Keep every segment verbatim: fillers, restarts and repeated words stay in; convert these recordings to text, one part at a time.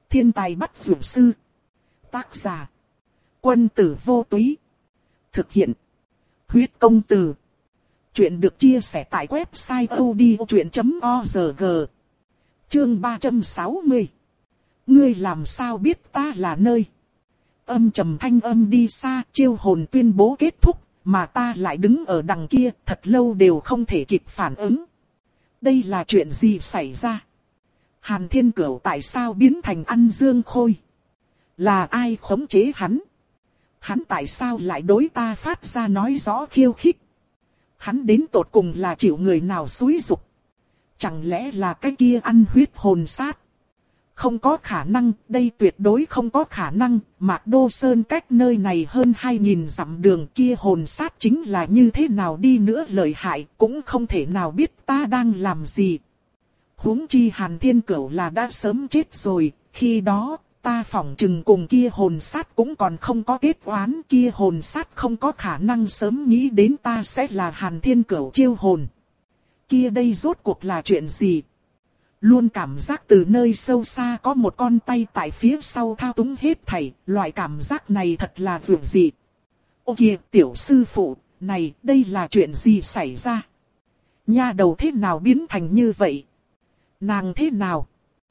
Thiên tài bắt dược sư. Tác giả. Quân tử vô túy. Thực hiện. Huyết công từ. Chuyện được chia sẻ tại website odchuyện chấm org. Chương ba trăm sáu mươi. Ngươi làm sao biết ta là nơi? Âm trầm thanh âm đi xa, chiêu hồn tuyên bố kết thúc, mà ta lại đứng ở đằng kia, thật lâu đều không thể kịp phản ứng. Đây là chuyện gì xảy ra? Hàn Thiên Cửu tại sao biến thành ăn dương khôi? Là ai khống chế hắn? Hắn tại sao lại đối ta phát ra nói rõ khiêu khích? Hắn đến tột cùng là chịu người nào xúi giục? Chẳng lẽ là cái kia ăn huyết hồn sát? Không có khả năng, đây tuyệt đối không có khả năng, Mạc Đô Sơn cách nơi này hơn hai nghìn dặm đường, kia hồn sát chính là như thế nào đi nữa lợi hại, cũng không thể nào biết ta đang làm gì. Huống chi Hàn Thiên Cửu là đã sớm chết rồi, khi đó, ta phỏng chừng cùng kia hồn sát cũng còn không có kết oán, kia hồn sát không có khả năng sớm nghĩ đến ta sẽ là Hàn Thiên Cửu chiêu hồn. Kia đây rốt cuộc là chuyện gì? Luôn cảm giác từ nơi sâu xa có một con tay tại phía sau thao túng hết thảy, loại cảm giác này thật là vượt dị. Ô kìa, tiểu sư phụ, này, đây là chuyện gì xảy ra? Nha đầu thế nào biến thành như vậy? Nàng thế nào?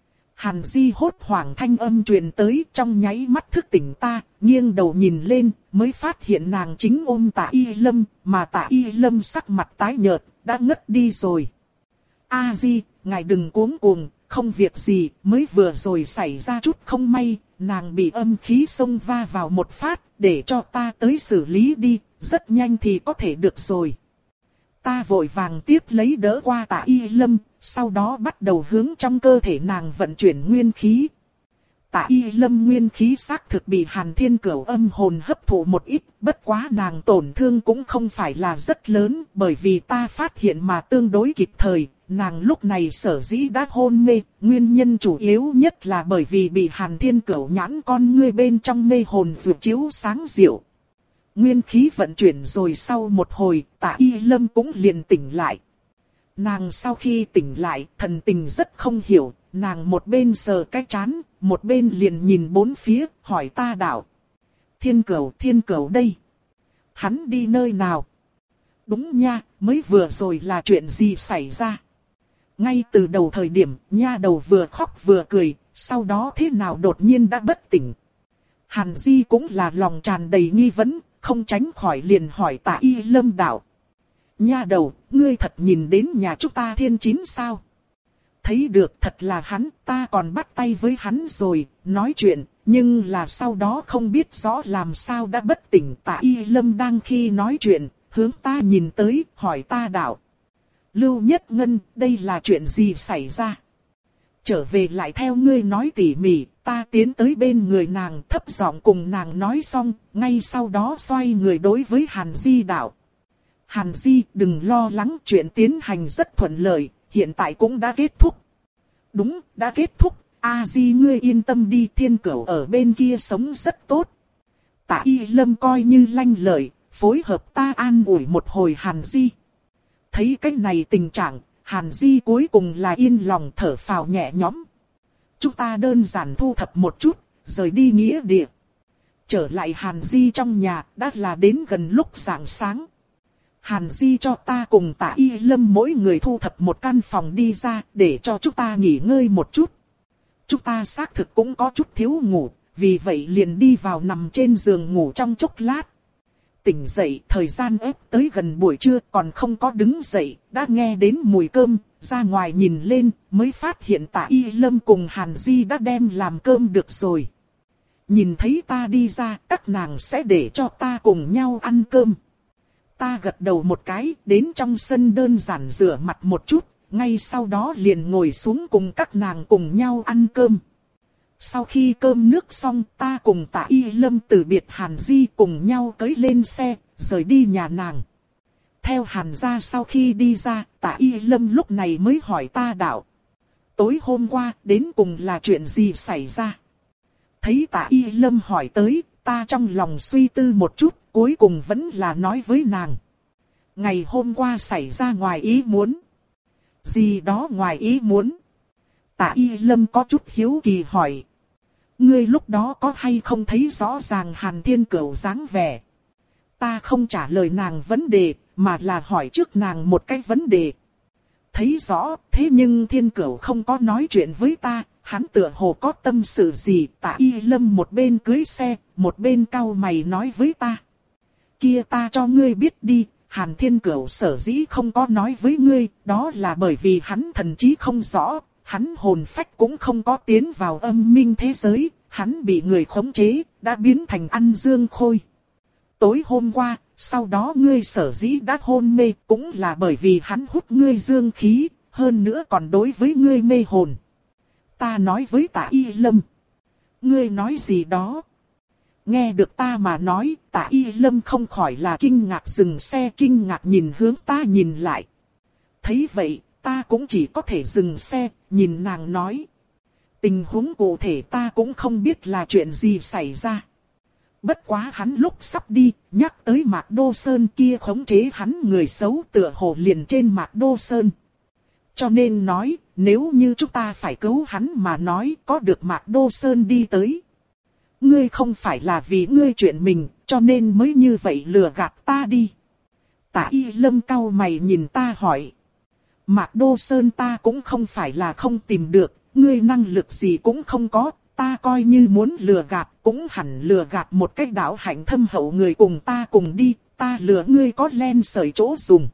Hàn Di hốt hoảng thanh âm truyền tới, trong nháy mắt thức tỉnh ta, nghiêng đầu nhìn lên, mới phát hiện nàng chính ôm Tạ Y Lâm, mà Tạ Y Lâm sắc mặt tái nhợt, đã ngất đi rồi. A Di, ngài đừng cuống cuồng, không việc gì, mới vừa rồi xảy ra chút không may, nàng bị âm khí xông va vào một phát, để cho ta tới xử lý đi, rất nhanh thì có thể được rồi. Ta vội vàng tiếp lấy đỡ qua Tạ Y Lâm, sau đó bắt đầu hướng trong cơ thể nàng vận chuyển nguyên khí. Tạ Y Lâm nguyên khí xác thực bị Hàn Thiên Cửu âm hồn hấp thụ một ít, bất quá nàng tổn thương cũng không phải là rất lớn, bởi vì ta phát hiện mà tương đối kịp thời, nàng lúc này sở dĩ đã hôn mê, nguyên nhân chủ yếu nhất là bởi vì bị Hàn Thiên Cửu nhãn con ngươi bên trong mê hồn vượt chiếu sáng diệu. Nguyên khí vận chuyển rồi sau một hồi, Tạ Y Lâm cũng liền tỉnh lại. Nàng sau khi tỉnh lại, thần tình rất không hiểu, nàng một bên sờ cái trán, một bên liền nhìn bốn phía, hỏi ta đạo. Thiên Cửu, Thiên Cửu đây. Hắn đi nơi nào? Đúng nha, mới vừa rồi là chuyện gì xảy ra? Ngay từ đầu thời điểm, nha đầu vừa khóc vừa cười, sau đó thế nào đột nhiên đã bất tỉnh. Hàn Di cũng là lòng tràn đầy nghi vấn, không tránh khỏi liền hỏi Tạ Y Lâm đạo. Nha đầu, ngươi thật nhìn đến nhà chúng ta Thiên Chín sao? Thấy được, thật là hắn, ta còn bắt tay với hắn rồi, nói chuyện, nhưng là sau đó không biết rõ làm sao đã bất tỉnh. Tạ Y Lâm đang khi nói chuyện, hướng ta nhìn tới, hỏi ta đạo. Lưu Nhất Ngân, đây là chuyện gì xảy ra? Trở về lại theo ngươi nói tỉ mỉ, ta tiến tới bên người nàng thấp giọng cùng nàng nói xong, ngay sau đó xoay người đối với Hàn Di đạo. Hàn Di, đừng lo lắng, chuyện tiến hành rất thuận lợi, hiện tại cũng đã kết thúc. Đúng, đã kết thúc, A Di ngươi yên tâm đi, Thiên Cửu ở bên kia sống rất tốt. Tạ Y Lâm coi như lanh lợi, phối hợp ta an ủi một hồi Hàn Di. Thấy cái này tình trạng, Hàn Di cuối cùng là yên lòng thở phào nhẹ nhõm. Chúng ta đơn giản thu thập một chút, rời đi nghĩa địa. Trở lại Hàn Di trong nhà, đã là đến gần lúc rạng sáng. Hàn Di cho ta cùng Tạ Y Lâm mỗi người thu thập một căn phòng đi ra, để cho chúng ta nghỉ ngơi một chút. Chúng ta xác thực cũng có chút thiếu ngủ, vì vậy liền đi vào nằm trên giường ngủ trong chốc lát. Tỉnh dậy, thời gian ép tới gần buổi trưa còn không có đứng dậy, đã nghe đến mùi cơm, ra ngoài nhìn lên, mới phát hiện Tạ Y Lâm cùng Hàn Di đã đem làm cơm được rồi. Nhìn thấy ta đi ra, các nàng sẽ để cho ta cùng nhau ăn cơm. Ta gật đầu một cái, đến trong sân đơn giản rửa mặt một chút, ngay sau đó liền ngồi xuống cùng các nàng cùng nhau ăn cơm. Sau khi cơm nước xong, ta cùng Tạ Y Lâm từ biệt Hàn Di cùng nhau cưỡi lên xe, rời đi nhà nàng. Theo Hàn gia sau khi đi ra, Tạ Y Lâm lúc này mới hỏi ta đạo. Tối hôm qua, đến cùng là chuyện gì xảy ra? Thấy Tạ Y Lâm hỏi tới, ta trong lòng suy tư một chút, cuối cùng vẫn là nói với nàng. Ngày hôm qua xảy ra ngoài ý muốn. Gì đó ngoài ý muốn? Tạ Y Lâm có chút hiếu kỳ hỏi. Ngươi lúc đó có hay không thấy rõ ràng Hàn Thiên Cửu dáng vẻ? Ta không trả lời nàng vấn đề, mà là hỏi trước nàng một cái vấn đề. Thấy rõ, thế nhưng Thiên Cửu không có nói chuyện với ta, hắn tựa hồ có tâm sự gì. Tạ Y Lâm một bên cưới xe, một bên cau mày nói với ta. Kia ta cho ngươi biết đi, Hàn Thiên Cửu sở dĩ không có nói với ngươi, đó là bởi vì hắn thần trí không rõ, hắn hồn phách cũng không có tiến vào âm minh thế giới, hắn bị người khống chế, đã biến thành ăn dương khôi. Tối hôm qua, sau đó ngươi sở dĩ đã hôn mê, cũng là bởi vì hắn hút ngươi dương khí, hơn nữa còn đối với ngươi mê hồn. Ta nói với Tạ Y Lâm. Ngươi nói gì đó? Nghe được ta mà nói, Tạ Y Lâm không khỏi là kinh ngạc dừng xe, kinh ngạc nhìn hướng ta nhìn lại. Thấy vậy, ta cũng chỉ có thể dừng xe, nhìn nàng nói. Tình huống cụ thể ta cũng không biết là chuyện gì xảy ra. Bất quá hắn lúc sắp đi, nhắc tới Mạc Đô Sơn kia khống chế hắn người xấu tựa hồ liền trên Mạc Đô Sơn. Cho nên nói, nếu như chúng ta phải cứu hắn mà nói có được Mạc Đô Sơn đi tới. Ngươi không phải là vì ngươi chuyện mình, cho nên mới như vậy lừa gạt ta đi. Tạ Y Lâm cau mày nhìn ta hỏi. Mạc Đô Sơn ta cũng không phải là không tìm được, ngươi năng lực gì cũng không có, ta coi như muốn lừa gạt, cũng hẳn lừa gạt một cách đạo hạnh thâm hậu người cùng ta cùng đi, ta lừa ngươi có len sợi chỗ dùng.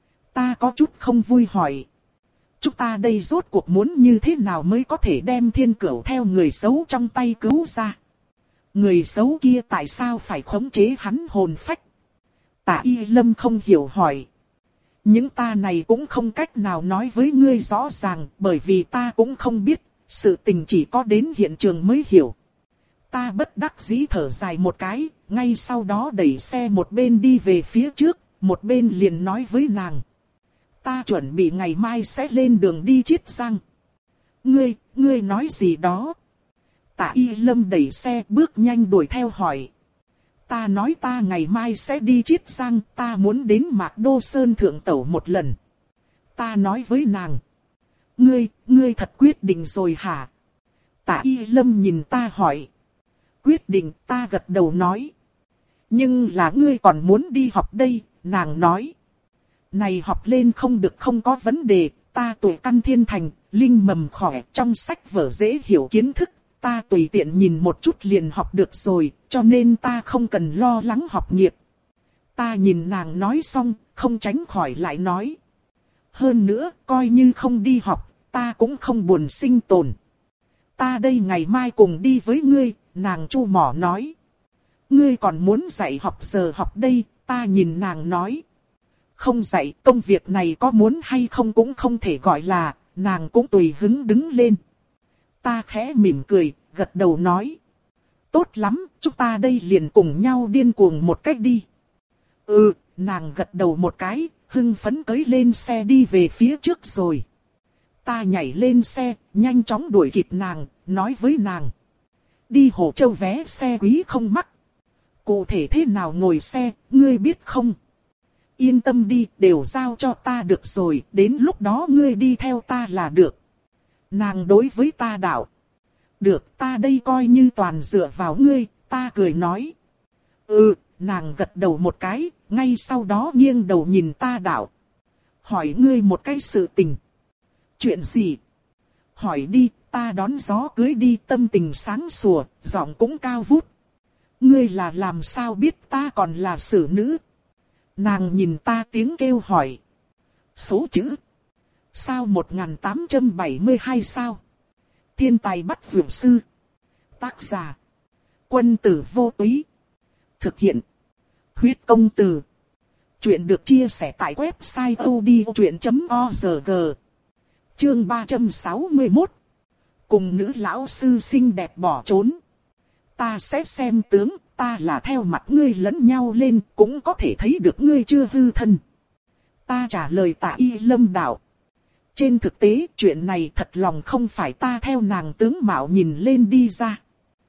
Ta có chút không vui hỏi. Chúng ta đây rốt cuộc muốn như thế nào mới có thể đem Thiên Cửu theo người xấu trong tay cứu ra? Người xấu kia tại sao phải khống chế hắn hồn phách? Tạ Y Lâm không hiểu hỏi. Những ta này cũng không cách nào nói với ngươi rõ ràng, bởi vì ta cũng không biết, sự tình chỉ có đến hiện trường mới hiểu. Ta bất đắc dĩ thở dài một cái, ngay sau đó đẩy xe một bên đi về phía trước, một bên liền nói với nàng. Ta chuẩn bị ngày mai sẽ lên đường đi Chiết Giang. Ngươi, ngươi nói gì đó? Tạ Y Lâm đẩy xe bước nhanh đuổi theo hỏi. Ta nói ta ngày mai sẽ đi Chiết Giang, ta muốn đến Mạc Đô Sơn thượng tẩu một lần. Ta nói với nàng. Ngươi, ngươi thật quyết định rồi hả? Tạ Y Lâm nhìn ta hỏi. Quyết định, ta gật đầu nói. Nhưng là ngươi còn muốn đi học đây, nàng nói. Này học lên không được không có vấn đề, ta tuổi căn thiên thành, linh mầm khỏe, trong sách vở dễ hiểu kiến thức. Ta tùy tiện nhìn một chút liền học được rồi, cho nên ta không cần lo lắng học nghiệp. Ta nhìn nàng nói xong, không tránh khỏi lại nói. Hơn nữa, coi như không đi học, ta cũng không buồn sinh tồn. Ta đây ngày mai cùng đi với ngươi, nàng chu mỏ nói. Ngươi còn muốn dạy học giờ học đây, ta nhìn nàng nói. Không dạy, công việc này có muốn hay không cũng không thể gọi là, nàng cũng tùy hứng đứng lên. Ta khẽ mỉm cười, gật đầu nói. Tốt lắm, chúng ta đây liền cùng nhau điên cuồng một cách đi. Ừ, nàng gật đầu một cái, hưng phấn cưỡi lên xe đi về phía trước rồi. Ta nhảy lên xe, nhanh chóng đuổi kịp nàng, nói với nàng. Đi Hồ Châu vé xe quý không mắc. Cụ thể thế nào ngồi xe, ngươi biết không? Yên tâm đi, đều giao cho ta được rồi, đến lúc đó ngươi đi theo ta là được. Nàng đối với ta đạo. Được, ta đây coi như toàn dựa vào ngươi, ta cười nói. Ừ, nàng gật đầu một cái, ngay sau đó nghiêng đầu nhìn ta đạo. Hỏi ngươi một cái sự tình. Chuyện gì? Hỏi đi, ta đón gió cưới đi, tâm tình sáng sủa, giọng cũng cao vút. Ngươi là làm sao biết ta còn là xử nữ? Nàng nhìn ta tiếng kêu hỏi. Số chữ. Sao một nghìn tám trăm bảy mươi hai sao? Thiên tài bắt vượt sư. Tác giả. Quân tử vô túy. Thực hiện. Huyết công từ. Chuyện được chia sẻ tại website odchuyện chấm org. Chương ba trăm sáu mươi mốt. Cùng nữ lão sư xinh đẹp bỏ trốn. Ta sẽ xem tướng, ta là theo mặt ngươi lẫn nhau lên, cũng có thể thấy được ngươi chưa hư thân. Ta trả lời Tạ Y Lâm đạo. Trên thực tế, chuyện này thật lòng không phải ta theo nàng tướng mạo nhìn lên đi ra.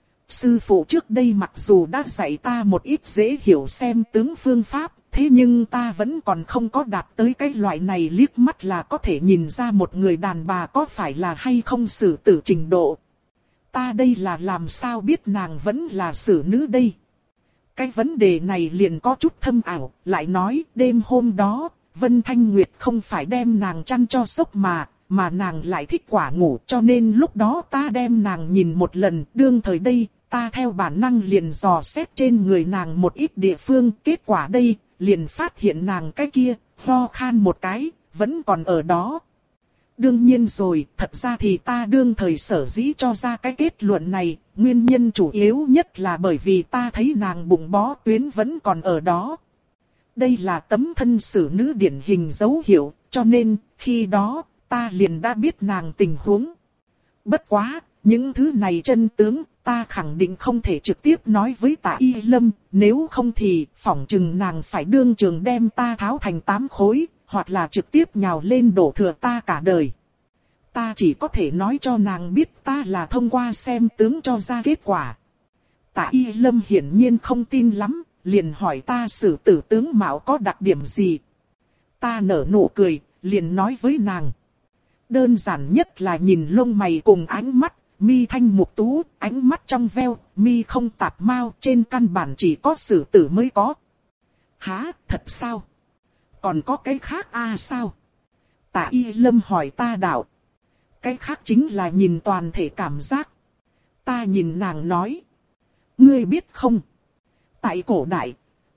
Sư phụ trước đây mặc dù đã dạy ta một ít dễ hiểu xem tướng phương pháp, thế nhưng ta vẫn còn không có đạt tới cái loại này liếc mắt là có thể nhìn ra một người đàn bà có phải là hay không xử tử trình độ. ta đây là làm sao biết nàng vẫn là xử nữ đây? Cái vấn đề này liền có chút thâm ảo, lại nói đêm hôm đó, Vân Thanh Nguyệt không phải đem nàng chăn cho sốc mà, mà nàng lại thích quả ngủ, cho nên lúc đó ta đem nàng nhìn một lần, đương thời đây, ta theo bản năng liền dò xét trên người nàng một ít địa phương, kết quả đây, liền phát hiện nàng cái kia, ho khan một cái, vẫn còn ở đó. Đương nhiên rồi, thật ra thì ta đương thời sở dĩ cho ra cái kết luận này, nguyên nhân chủ yếu nhất là bởi vì ta thấy nàng bụng bó tuyến vẫn còn ở đó. Đây là tấm thân xử nữ điển hình dấu hiệu, cho nên, khi đó, ta liền đã biết nàng tình huống. Bất quá, những thứ này chân tướng, ta khẳng định không thể trực tiếp nói với Tạ Y Lâm, nếu không thì phỏng chừng nàng phải đương trường đem ta tháo thành tám khối, hoặc là trực tiếp nhào lên đổ thừa ta cả đời. Ta chỉ có thể nói cho nàng biết ta là thông qua xem tướng cho ra kết quả. Tạ Y Lâm hiển nhiên không tin lắm, liền hỏi ta xử tử tướng mạo có đặc điểm gì. Ta nở nụ cười, liền nói với nàng. Đơn giản nhất là nhìn lông mày cùng ánh mắt, mi thanh mục tú, ánh mắt trong veo, mi không tạp mao, trên căn bản chỉ có xử tử mới có. Hả, thật sao? Còn có cái khác à sao? Tạ Y Lâm hỏi ta đạo. Cái khác chính là nhìn toàn thể cảm giác. Ta nhìn nàng nói. Ngươi biết không? Tại cổ đại,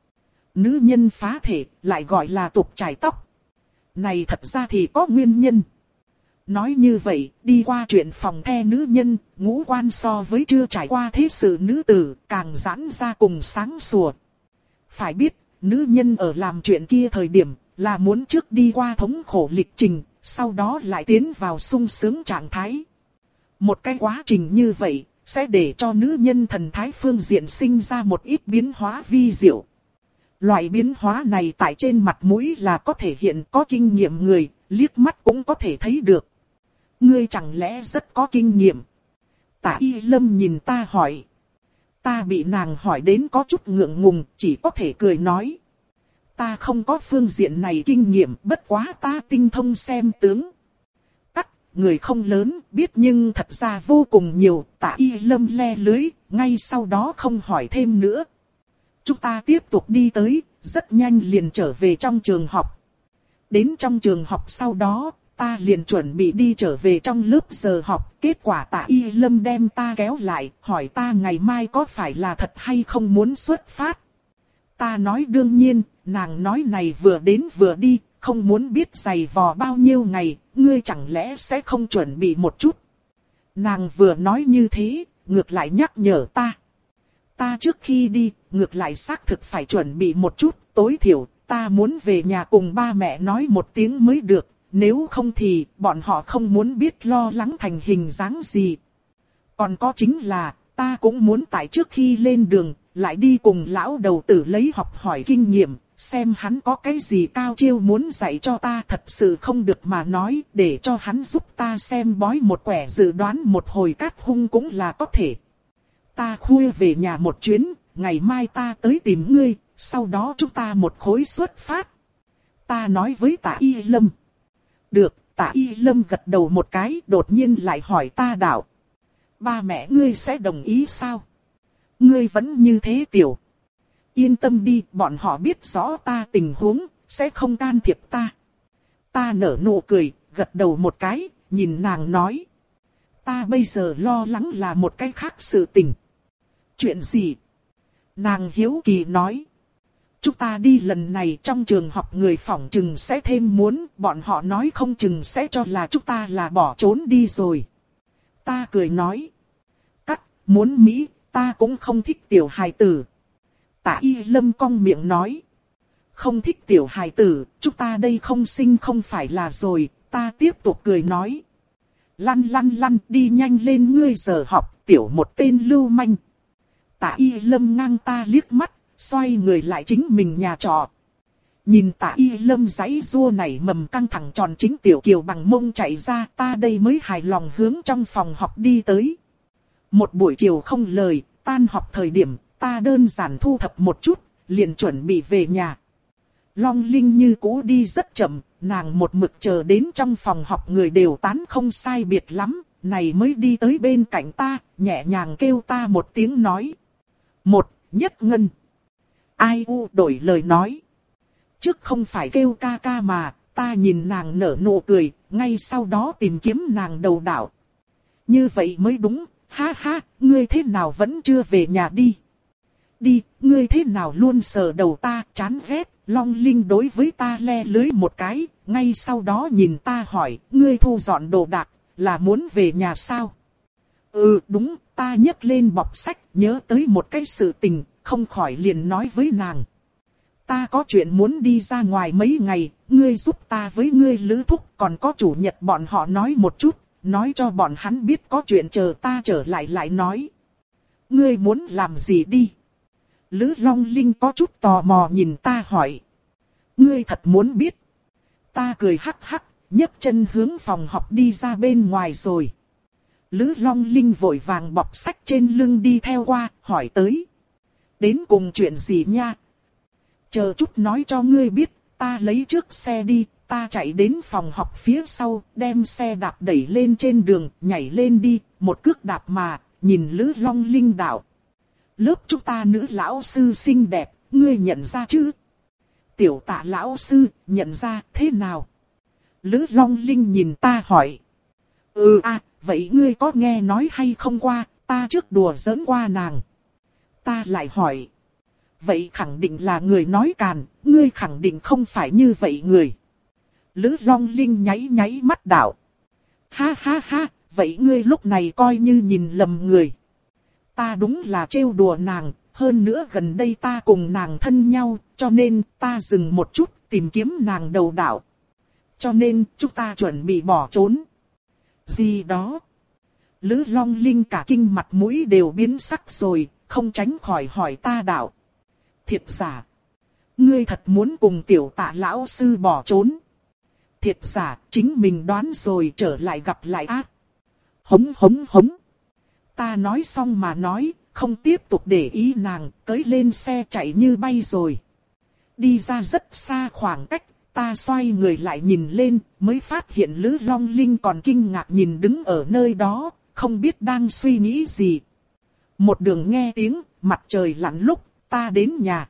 nữ nhân phá thể lại gọi là tục chải tóc. Này thật ra thì có nguyên nhân. Nói như vậy, đi qua chuyện phòng the nữ nhân, ngũ quan so với chưa trải qua thế sự nữ tử, càng giãn ra cùng sáng sủa. Phải biết, nữ nhân ở làm chuyện kia thời điểm, là muốn trước đi qua thống khổ lịch trình, sau đó lại tiến vào sung sướng trạng thái. Một cái quá trình như vậy, sẽ để cho nữ nhân thần thái phương diện sinh ra một ít biến hóa vi diệu. Loại biến hóa này tại trên mặt mũi là có thể hiện có kinh nghiệm người, liếc mắt cũng có thể thấy được. Ngươi chẳng lẽ rất có kinh nghiệm? Tạ Y Lâm nhìn ta hỏi. Ta bị nàng hỏi đến có chút ngượng ngùng, chỉ có thể cười nói. Ta không có phương diện này kinh nghiệm, bất quá ta tinh thông xem tướng. Cắt, người không lớn, biết nhưng thật ra vô cùng nhiều. Tạ Y Lâm le lưới, ngay sau đó không hỏi thêm nữa. Chúng ta tiếp tục đi tới, rất nhanh liền trở về trong trường học. Đến trong trường học sau đó, ta liền chuẩn bị đi trở về trong lớp giờ học. Kết quả Tạ Y Lâm đem ta kéo lại, hỏi ta ngày mai có phải là thật hay không muốn xuất phát. Ta nói đương nhiên, nàng nói này vừa đến vừa đi, không muốn biết giày vò bao nhiêu ngày, ngươi chẳng lẽ sẽ không chuẩn bị một chút. Nàng vừa nói như thế, ngược lại nhắc nhở ta. Ta trước khi đi, ngược lại xác thực phải chuẩn bị một chút, tối thiểu, ta muốn về nhà cùng ba mẹ nói một tiếng mới được, nếu không thì bọn họ không muốn biết lo lắng thành hình dáng gì. Còn có chính là, ta cũng muốn tại trước khi lên đường, lại đi cùng lão đầu tử lấy học hỏi kinh nghiệm, xem hắn có cái gì cao chiêu muốn dạy cho ta, thật sự không được mà nói, để cho hắn giúp ta xem bói một quẻ dự đoán một hồi cát hung cũng là có thể. Ta khuya về nhà một chuyến, ngày mai ta tới tìm ngươi, sau đó chúng ta một khối xuất phát. Ta nói với Tạ Y Lâm. Được, Tạ Y Lâm gật đầu một cái, đột nhiên lại hỏi ta đạo. Ba mẹ ngươi sẽ đồng ý sao? Ngươi vẫn như thế tiểu. Yên tâm đi, bọn họ biết rõ ta tình huống, sẽ không can thiệp ta. Ta nở nụ cười, gật đầu một cái, nhìn nàng nói. Ta bây giờ lo lắng là một cái khác sự tình. Chuyện gì? Nàng hiếu kỳ nói. Chúng ta đi lần này trong trường học người phỏng chừng sẽ thêm muốn, bọn họ nói không chừng sẽ cho là chúng ta là bỏ trốn đi rồi. Ta cười nói. Cắt, muốn Mỹ, ta cũng không thích tiểu hài tử. Tạ Y Lâm cong miệng nói. Không thích tiểu hài tử, chúng ta đây không sinh không phải là rồi, ta tiếp tục cười nói. Lăn lăn lăn, đi nhanh lên ngươi giờ học, tiểu một tên lưu manh. Tạ Y Lâm ngang ta liếc mắt, xoay người lại chính mình nhà trọ. Nhìn Tạ Y Lâm giãy giụa nảy mầm căng thẳng tròn chính tiểu kiều bằng mông chạy ra, ta đây mới hài lòng hướng trong phòng học đi tới. Một buổi chiều không lời, tan học thời điểm, ta đơn giản thu thập một chút, liền chuẩn bị về nhà. Long Linh như cũ đi rất chậm, nàng một mực chờ đến trong phòng học người đều tán không sai biệt lắm, này mới đi tới bên cạnh ta, nhẹ nhàng kêu ta một tiếng nói. Một, Nhất Ngân. Ai u đổi lời nói. Trước không phải kêu ca ca mà, ta nhìn nàng nở nụ cười, ngay sau đó tìm kiếm nàng đầu đảo. Như vậy mới đúng, ha ha, ngươi thế nào vẫn chưa về nhà đi. Đi, ngươi thế nào luôn sờ đầu ta, chán ghét. Long Linh đối với ta le lưới một cái, ngay sau đó nhìn ta hỏi, ngươi thu dọn đồ đạc, là muốn về nhà sao? Ừ đúng, ta nhấc lên bọc sách, nhớ tới một cái sự tình, không khỏi liền nói với nàng. Ta có chuyện muốn đi ra ngoài mấy ngày, ngươi giúp ta với ngươi Lữ Thúc, còn có chủ nhật bọn họ nói một chút, nói cho bọn hắn biết có chuyện chờ ta trở lại lại nói. Ngươi muốn làm gì đi? Lữ Long Linh có chút tò mò nhìn ta hỏi. Ngươi thật muốn biết? Ta cười hắc hắc, nhấc chân hướng phòng học đi ra bên ngoài rồi. Lữ Long Linh vội vàng bọc sách trên lưng đi theo qua, hỏi tới. Đến cùng chuyện gì nha? Chờ chút nói cho ngươi biết, ta lấy trước xe đi, ta chạy đến phòng học phía sau, đem xe đạp đẩy lên trên đường, nhảy lên đi, một cước đạp mà, nhìn Lữ Long Linh đạo. Lớp chúng ta nữ lão sư xinh đẹp, ngươi nhận ra chứ? Tiểu Tạ lão sư, nhận ra thế nào? Lữ Long Linh nhìn ta hỏi. Ừ à, vậy ngươi có nghe nói hay không qua, ta trước đùa giỡn qua nàng. Ta lại hỏi. Vậy khẳng định là người nói càn, ngươi khẳng định không phải như vậy người. Lữ Long Linh nháy nháy mắt đảo. Ha ha ha, vậy ngươi lúc này coi như nhìn lầm người. Ta đúng là trêu đùa nàng, hơn nữa gần đây ta cùng nàng thân nhau, cho nên ta dừng một chút tìm kiếm nàng đầu đảo. Cho nên chúng ta chuẩn bị bỏ trốn. Gì đó? Lữ Long Linh cả kinh mặt mũi đều biến sắc rồi, không tránh khỏi hỏi ta đảo. Thiệt giả? Ngươi thật muốn cùng Tiểu Tạ lão sư bỏ trốn? Thiệt giả, chính mình đoán rồi trở lại gặp lại ác. Hống hống hống. Ta nói xong mà nói, không tiếp tục để ý nàng, cưỡi lên xe chạy như bay rồi. Đi ra rất xa khoảng cách, ta xoay người lại nhìn lên, mới phát hiện Lữ Long Linh còn kinh ngạc nhìn đứng ở nơi đó, không biết đang suy nghĩ gì. Một đường nghe tiếng, mặt trời lặn lúc, ta đến nhà.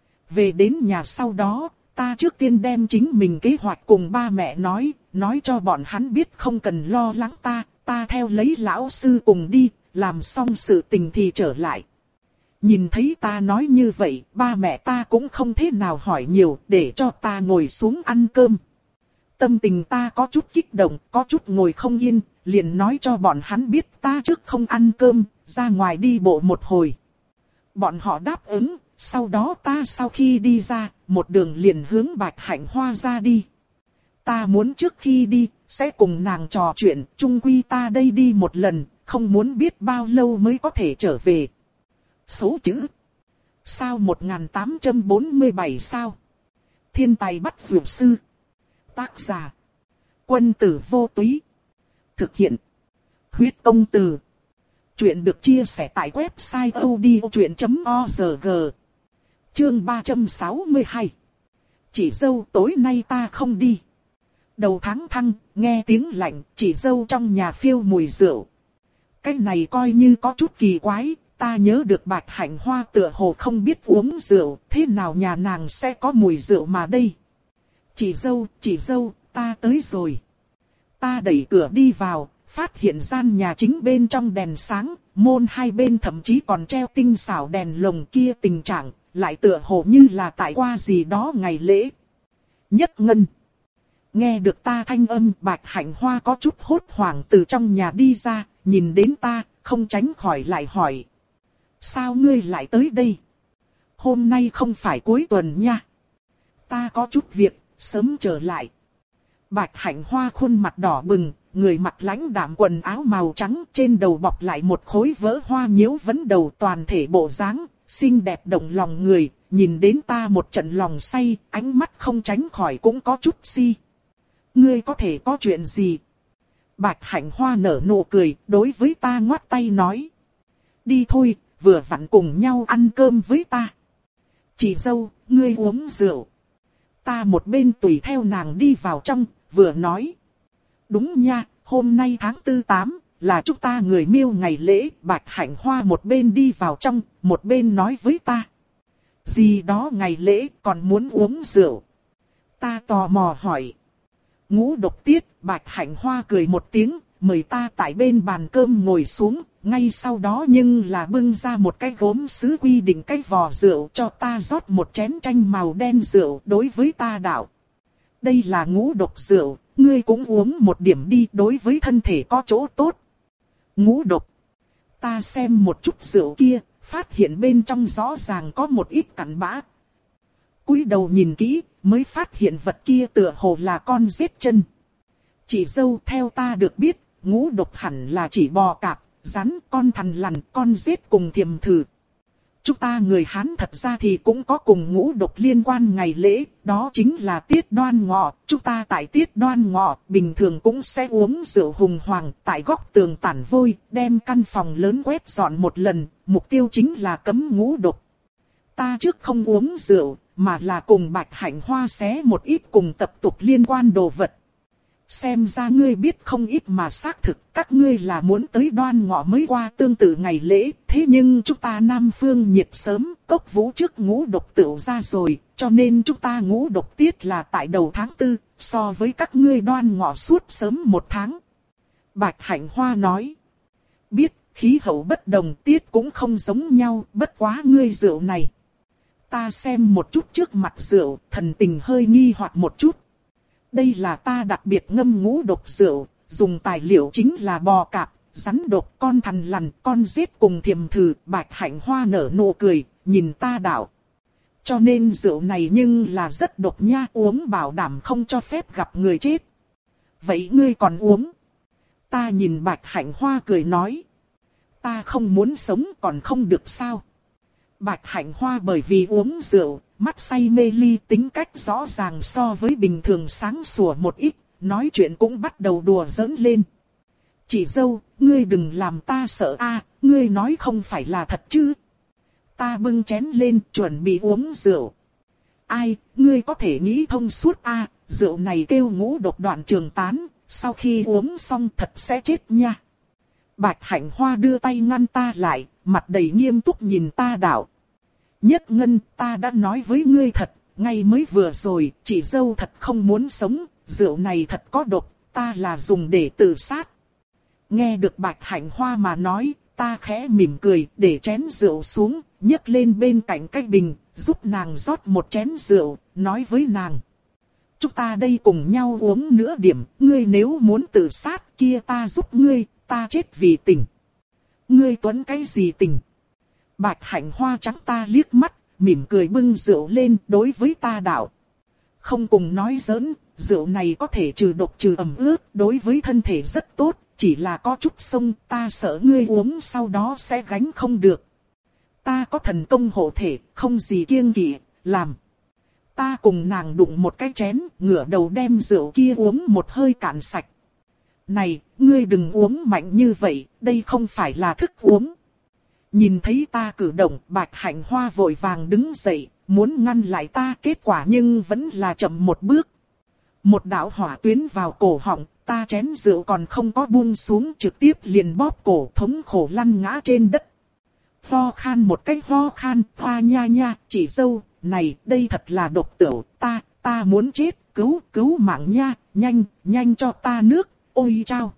Về đến nhà sau đó, ta trước tiên đem chính mình kế hoạch cùng ba mẹ nói, nói cho bọn hắn biết không cần lo lắng ta, ta theo lấy lão sư cùng đi, làm xong sự tình thì trở lại. Nhìn thấy ta nói như vậy, ba mẹ ta cũng không thế nào hỏi nhiều, để cho ta ngồi xuống ăn cơm. Tâm tình ta có chút kích động, có chút ngồi không yên, liền nói cho bọn hắn biết ta trước không ăn cơm, ra ngoài đi bộ một hồi. Bọn họ đáp ứng, sau đó ta sau khi đi ra, một đường liền hướng Bạch Hạnh Hoa ra đi. Ta muốn trước khi đi, sẽ cùng nàng trò chuyện, chung quy ta đây đi một lần, không muốn biết bao lâu mới có thể trở về. Số chữ. Sao một nghìn tám trăm bốn mươi bảy sao? Thiên tài bắt dược sư. Tác giả. Quân tử vô túy. Thực hiện. Huyết công từ. Chuyện được chia sẻ tại website odchuyện chấm org. Chương ba trăm sáu mươi hai. Chị dâu tối nay ta không đi. Đầu tháng thăng, nghe tiếng lạnh, chị dâu trong nhà phiêu mùi rượu. Cái này coi như có chút kỳ quái, ta nhớ được Bạch Hạnh Hoa tựa hồ không biết uống rượu, thế nào nhà nàng sẽ có mùi rượu mà đây? Chị dâu, chị dâu, ta tới rồi. Ta đẩy cửa đi vào, phát hiện gian nhà chính bên trong đèn sáng, môn hai bên thậm chí còn treo tinh xảo đèn lồng kia tình trạng, lại tựa hồ như là tại qua gì đó ngày lễ. Nhất Ngân. Nghe được ta thanh âm, Bạch Hạnh Hoa có chút hốt hoảng từ trong nhà đi ra, nhìn đến ta, không tránh khỏi lại hỏi. Sao ngươi lại tới đây? Hôm nay không phải cuối tuần nha. Ta có chút việc, sớm trở lại. Bạch Hạnh Hoa khuôn mặt đỏ bừng, người mặc lãnh đạm quần áo màu trắng, trên đầu bọc lại một khối vỡ hoa nhiễu vấn đầu, toàn thể bộ dáng, xinh đẹp động lòng người, nhìn đến ta một trận lòng say, ánh mắt không tránh khỏi cũng có chút si. Ngươi có thể có chuyện gì? Bạch Hạnh Hoa nở nụ cười, đối với ta ngoắt tay nói. Đi thôi, vừa vặn cùng nhau ăn cơm với ta. Chị dâu, ngươi uống rượu. Ta một bên tùy theo nàng đi vào trong, vừa nói. Đúng nha, hôm nay tháng tư tám, là chúng ta người Miêu ngày lễ. Bạch Hạnh Hoa một bên đi vào trong, một bên nói với ta. Gì đó ngày lễ còn muốn uống rượu? Ta tò mò hỏi. Ngũ độc tiết. Bạch Hạnh Hoa cười một tiếng, mời ta tại bên bàn cơm ngồi xuống. Ngay sau đó nhưng là bưng ra một cái gốm sứ quy định cái vò rượu cho ta rót một chén chanh màu đen rượu. Đối với ta đạo, đây là ngũ độc rượu, ngươi cũng uống một điểm đi, đối với thân thể có chỗ tốt. Ngũ độc. Ta xem một chút rượu kia, phát hiện bên trong rõ ràng có một ít cặn bã. Cúi đầu nhìn kỹ, mới phát hiện vật kia tựa hồ là con giết chân. Chị dâu, theo ta được biết, ngũ độc hẳn là chỉ bò cạp, rắn, con thằn lằn, con giết cùng thiềm thử. Chúng ta người Hán thật ra thì cũng có cùng ngũ độc liên quan ngày lễ, đó chính là tiết Đoan Ngọ. Chúng ta tại tiết Đoan Ngọ bình thường cũng sẽ uống rượu hùng hoàng tại góc tường tản vôi, đem căn phòng lớn quét dọn một lần, mục tiêu chính là cấm ngũ độc. Ta trước không uống rượu, mà là cùng Bạch Hạnh Hoa xé một ít cùng tập tục liên quan đồ vật. Xem ra ngươi biết không ít mà xác thực, các ngươi là muốn tới Đoan Ngọ mới qua tương tự ngày lễ, thế nhưng chúng ta Nam Phương nhiệt sớm, Cốc Vũ trước ngũ độc tựu ra rồi, cho nên chúng ta ngũ độc tiết là tại đầu tháng tư, so với các ngươi Đoan Ngọ suốt sớm một tháng. Bạch Hạnh Hoa nói, biết, khí hậu bất đồng, tiết cũng không giống nhau, bất quá ngươi rượu này. Ta xem một chút trước mặt rượu, thần tình hơi nghi hoặc một chút. Đây là ta đặc biệt ngâm ngũ độc rượu, dùng tài liệu chính là bò cạp, rắn độc, con thằn lằn, con giết cùng thiềm thử. Bạch Hạnh Hoa nở nụ cười, nhìn ta đạo. Cho nên rượu này nhưng là rất độc nha, uống bảo đảm không cho phép gặp người chết. Vậy ngươi còn uống? Ta nhìn Bạch Hạnh Hoa cười nói. Ta không muốn sống còn không được sao? Bạch Hạnh Hoa bởi vì uống rượu, mắt say mê ly, tính cách rõ ràng so với bình thường sáng sủa một ít, nói chuyện cũng bắt đầu đùa giỡn lên. Chị dâu, ngươi đừng làm ta sợ a, ngươi nói không phải là thật chứ? Ta bưng chén lên chuẩn bị uống rượu. Ai, ngươi có thể nghĩ thông suốt a, rượu này kêu ngũ độc đoạn trường tán, sau khi uống xong thật sẽ chết nha. Bạch Hạnh Hoa đưa tay ngăn ta lại, mặt đầy nghiêm túc nhìn ta đạo. Nhất Ngân, ta đã nói với ngươi thật, ngay mới vừa rồi, chị dâu thật không muốn sống, rượu này thật có độc, ta là dùng để tự sát. Nghe được Bạch Hạnh Hoa mà nói, ta khẽ mỉm cười, để chén rượu xuống, nhấc lên bên cạnh cái bình, giúp nàng rót một chén rượu, nói với nàng. Chúng ta đây cùng nhau uống nửa điểm, ngươi nếu muốn tự sát kia ta giúp ngươi, ta chết vì tình. Ngươi tuấn cái gì tình? Bạch Hạnh Hoa trắng ta liếc mắt, mỉm cười bưng rượu lên đối với ta đạo. Không cùng nói giỡn, rượu này có thể trừ độc trừ ẩm ướt, đối với thân thể rất tốt, chỉ là có chút xông, ta sợ ngươi uống sau đó sẽ gánh không được. Ta có thần công hộ thể, không gì kiêng kỵ, làm. Ta cùng nàng đụng một cái chén, ngửa đầu đem rượu kia uống một hơi cạn sạch. Này, ngươi đừng uống mạnh như vậy, đây không phải là thức uống. Nhìn thấy ta cử động, Bạch Hạnh Hoa vội vàng đứng dậy, muốn ngăn lại ta, kết quả nhưng vẫn là chậm một bước. Một đạo hỏa tuyến vào cổ họng, ta chén rượu còn không có buông xuống, trực tiếp liền bóp cổ, thống khổ lăn ngã trên đất. Ho khan một cách ho khan, hoa nha nha, chị dâu, này, đây thật là độc tửu, ta, ta muốn chết, cứu, cứu mạng nha, nhanh, nhanh cho ta nước, ôi chao.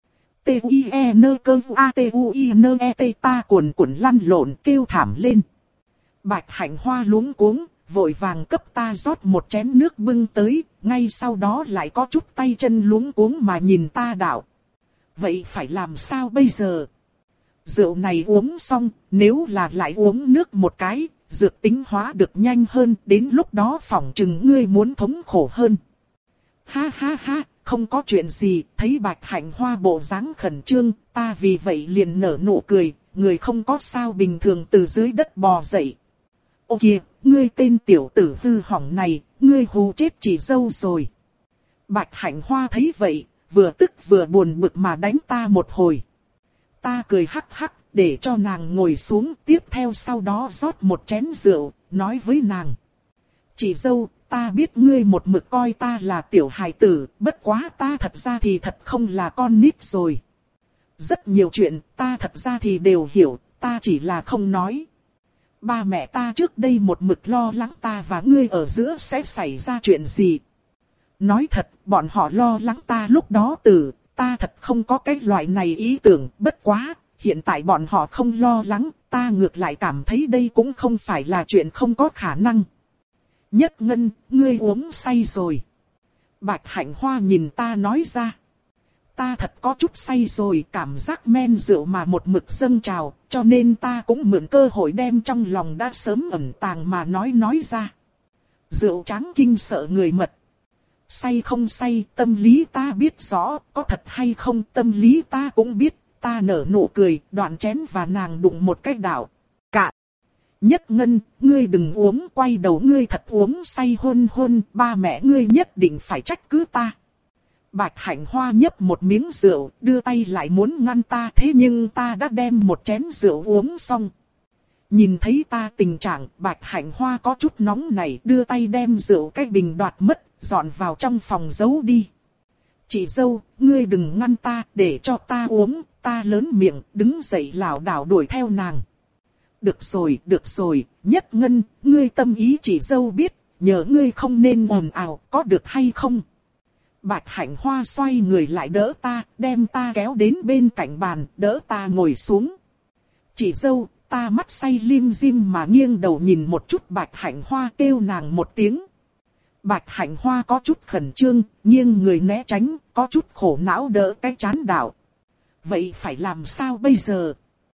T-U-I-E-N cơ a t u i n e t ta cuồn cuộn lăn lộn kêu thảm lên. Bạch Hạnh Hoa luống cuống, vội vàng cấp ta rót một chén nước bưng tới, ngay sau đó lại có chút tay chân luống cuống mà nhìn ta đạo. Vậy phải làm sao bây giờ? Rượu này uống xong, nếu là lại uống nước một cái, dược tính hóa được nhanh hơn, đến lúc đó phỏng chừng ngươi muốn thống khổ hơn. Ha ha ha, không có chuyện gì, thấy Bạch Hạnh Hoa bộ dáng khẩn trương, ta vì vậy liền nở nụ cười, người không có sao bình thường từ dưới đất bò dậy. Ô kìa, ngươi tên tiểu tử hư hỏng này, ngươi hù chết chị dâu rồi. Bạch Hạnh Hoa thấy vậy, vừa tức vừa buồn bực mà đánh ta một hồi. Ta cười hắc hắc, để cho nàng ngồi xuống, tiếp theo sau đó rót một chén rượu, nói với nàng. Chị dâu, ta biết ngươi một mực coi ta là tiểu hài tử, bất quá ta thật ra thì thật không là con nít rồi. Rất nhiều chuyện ta thật ra thì đều hiểu, ta chỉ là không nói. Ba mẹ ta trước đây một mực lo lắng ta và ngươi ở giữa sẽ xảy ra chuyện gì. Nói thật, bọn họ lo lắng ta lúc đó từ, ta thật không có cái loại này ý tưởng, bất quá, hiện tại bọn họ không lo lắng, ta ngược lại cảm thấy đây cũng không phải là chuyện không có khả năng. Nhất Ngân, ngươi uống say rồi. Bạch Hạnh Hoa nhìn ta nói ra. Ta thật có chút say rồi, cảm giác men rượu mà một mực dâng trào, cho nên ta cũng mượn cơ hội đem trong lòng đã sớm ẩn tàng mà nói nói ra. Rượu trắng kinh sợ người mật. Say không say, tâm lý ta biết rõ, có thật hay không tâm lý ta cũng biết, ta nở nụ cười, đoạn chén và nàng đụng một cái đạo. Cạn. Nhất Ngân, ngươi đừng uống, quay đầu ngươi thật uống say hôn hôn, ba mẹ ngươi nhất định phải trách cứ ta. Bạch Hạnh Hoa nhấp một miếng rượu, đưa tay lại muốn ngăn ta, thế nhưng ta đã đem một chén rượu uống xong. Nhìn thấy ta tình trạng, Bạch Hạnh Hoa có chút nóng nảy, đưa tay đem rượu cái bình đoạt mất, dọn vào trong phòng giấu đi. Chị dâu, ngươi đừng ngăn ta, để cho ta uống, ta lớn miệng, đứng dậy lảo đảo đuổi theo nàng. Được rồi, được rồi, Nhất Ngân, ngươi tâm ý chị dâu biết, nhờ ngươi không nên ồn ào, có được hay không? Bạch Hạnh Hoa xoay người lại đỡ ta, đem ta kéo đến bên cạnh bàn, đỡ ta ngồi xuống. Chị dâu, ta mắt say lim dim mà nghiêng đầu nhìn một chút Bạch Hạnh Hoa, kêu nàng một tiếng. Bạch Hạnh Hoa có chút khẩn trương, nghiêng người né tránh, có chút khổ não đỡ cái chán đạo. Vậy phải làm sao bây giờ?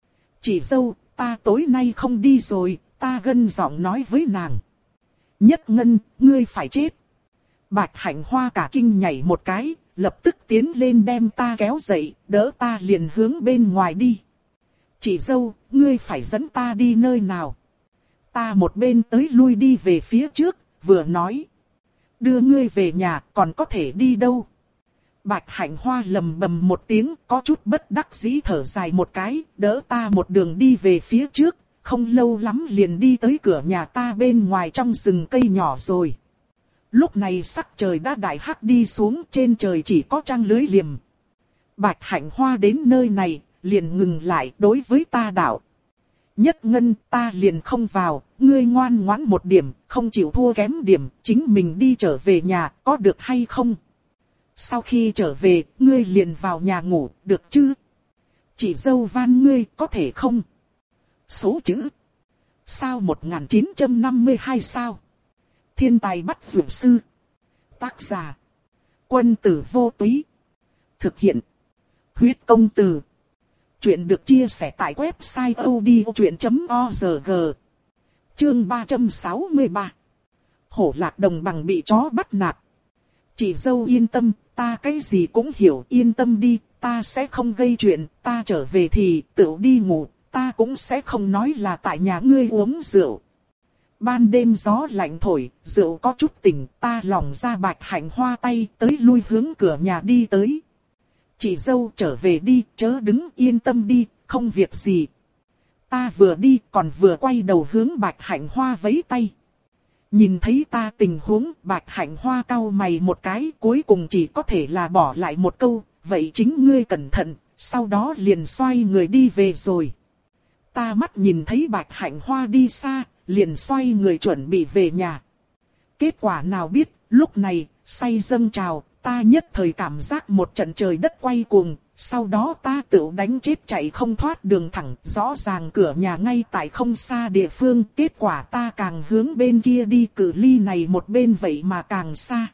Chị dâu, ta tối nay không đi rồi, ta gân giọng nói với nàng. Nhất Ngân, ngươi phải chết. Bạch Hạnh Hoa cả kinh nhảy một cái, lập tức tiến lên đem ta kéo dậy, đỡ ta liền hướng bên ngoài đi. Chị dâu, ngươi phải dẫn ta đi nơi nào? Ta một bên tới lui đi về phía trước, vừa nói. Đưa ngươi về nhà, còn có thể đi đâu? Bạch Hạnh Hoa lầm bầm một tiếng, có chút bất đắc dĩ thở dài một cái, đỡ ta một đường đi về phía trước, không lâu lắm liền đi tới cửa nhà ta bên ngoài trong rừng cây nhỏ rồi. Lúc này sắc trời đã đại hắc đi xuống, trên trời chỉ có trăng lưới liềm. Bạch Hạnh Hoa đến nơi này, liền ngừng lại đối với ta đạo. Nhất Ngân, ta liền không vào, ngươi ngoan ngoãn một điểm, không chịu thua kém điểm, chính mình đi trở về nhà, có được hay không? Sau khi trở về, ngươi liền vào nhà ngủ, được chứ? Chị dâu van ngươi, có thể không? Số chữ. Sao một nghìn chín trăm năm mươi hai sao? Thiên tài bắt dược sư. Tác giả. Quân tử vô túy. Thực hiện. Huyết công từ. Chuyện được chia sẻ tại website odchuyện chấm org. Chương ba trăm sáu mươi ba. Hổ lạc đồng bằng bị chó bắt nạt. Chị dâu yên tâm, ta cái gì cũng hiểu, yên tâm đi, ta sẽ không gây chuyện, ta trở về thì tự đi ngủ, ta cũng sẽ không nói là tại nhà ngươi uống rượu. Ban đêm gió lạnh thổi, rượu có chút tỉnh, ta lỏng ra Bạch Hạnh Hoa tay tới lui hướng cửa nhà đi tới. Chị dâu trở về đi, chớ đứng, yên tâm đi, không việc gì. Ta vừa đi còn vừa quay đầu hướng Bạch Hạnh Hoa vẫy tay. Nhìn thấy ta tình huống, Bạch Hạnh Hoa cau mày một cái, cuối cùng chỉ có thể là bỏ lại một câu, vậy chính ngươi cẩn thận, sau đó liền xoay người đi về rồi. Ta mắt nhìn thấy Bạch Hạnh Hoa đi xa, liền xoay người chuẩn bị về nhà. Kết quả nào biết, lúc này, say dâng trào, ta nhất thời cảm giác một trận trời đất quay cuồng, sau đó ta tự đánh chết chạy không thoát đường thẳng, rõ ràng cửa nhà ngay tại không xa địa phương, kết quả ta càng hướng bên kia đi, cự ly này một bên vậy mà càng xa.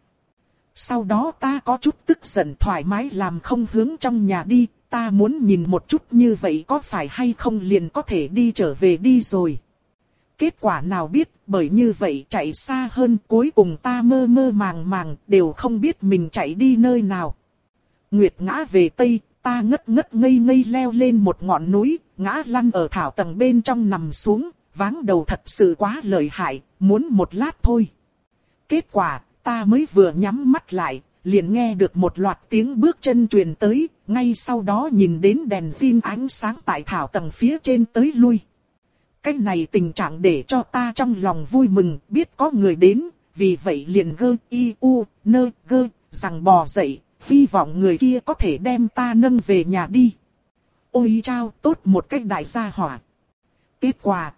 Sau đó ta có chút tức giận, thoải mái làm không hướng trong nhà đi, ta muốn nhìn một chút như vậy có phải hay không liền có thể đi trở về đi rồi. Kết quả nào biết, bởi như vậy chạy xa hơn, cuối cùng ta mơ mơ màng màng, đều không biết mình chạy đi nơi nào. Nguyệt ngã về Tây, ta ngất ngất ngây ngây leo lên một ngọn núi, ngã lăn ở thảo tầng bên trong nằm xuống, váng đầu thật sự quá lợi hại, muốn một lát thôi. Kết quả, ta mới vừa nhắm mắt lại, liền nghe được một loạt tiếng bước chân truyền tới, ngay sau đó nhìn đến đèn pin ánh sáng tại thảo tầng phía trên tới lui. Cái này tình trạng để cho ta trong lòng vui mừng, biết có người đến, vì vậy liền gơ y u nơ gơ rằng bò dậy, hy vọng người kia có thể đem ta nâng về nhà đi. Ôi chao, tốt một cách đại gia hỏa. Kết quả.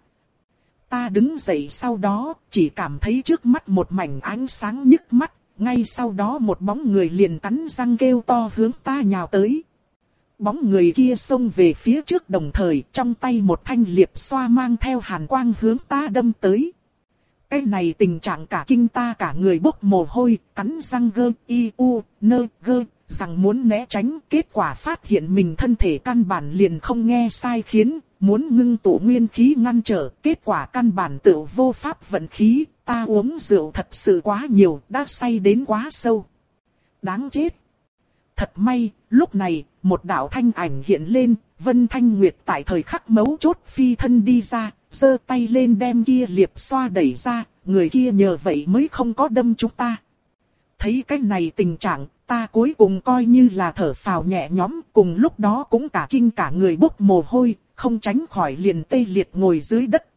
Ta đứng dậy sau đó, chỉ cảm thấy trước mắt một mảnh ánh sáng nhức mắt. Ngay sau đó một bóng người liền cắn răng kêu to hướng ta nhào tới. Bóng người kia xông về phía trước đồng thời trong tay một thanh liệp xoa mang theo hàn quang hướng ta đâm tới. Cái này tình trạng cả kinh ta cả người bốc mồ hôi, cắn răng gơ, y, u, nơ, gơ, rằng muốn né tránh. Kết quả phát hiện mình thân thể căn bản liền không nghe sai khiến, muốn ngưng tụ nguyên khí ngăn trở. Kết quả căn bản tự vô pháp vận khí, ta uống rượu thật sự quá nhiều, đã say đến quá sâu. Đáng chết. Thật may, lúc này, một đạo thanh ảnh hiện lên, Vân Thanh Nguyệt tại thời khắc mấu chốt phi thân đi ra, giơ tay lên đem kia liệp xoa đẩy ra, người kia nhờ vậy mới không có đâm chúng ta. Thấy cái này tình trạng, ta cuối cùng coi như là thở phào nhẹ nhõm, cùng lúc đó cũng cả kinh cả người bốc mồ hôi, không tránh khỏi liền tê liệt ngồi dưới đất.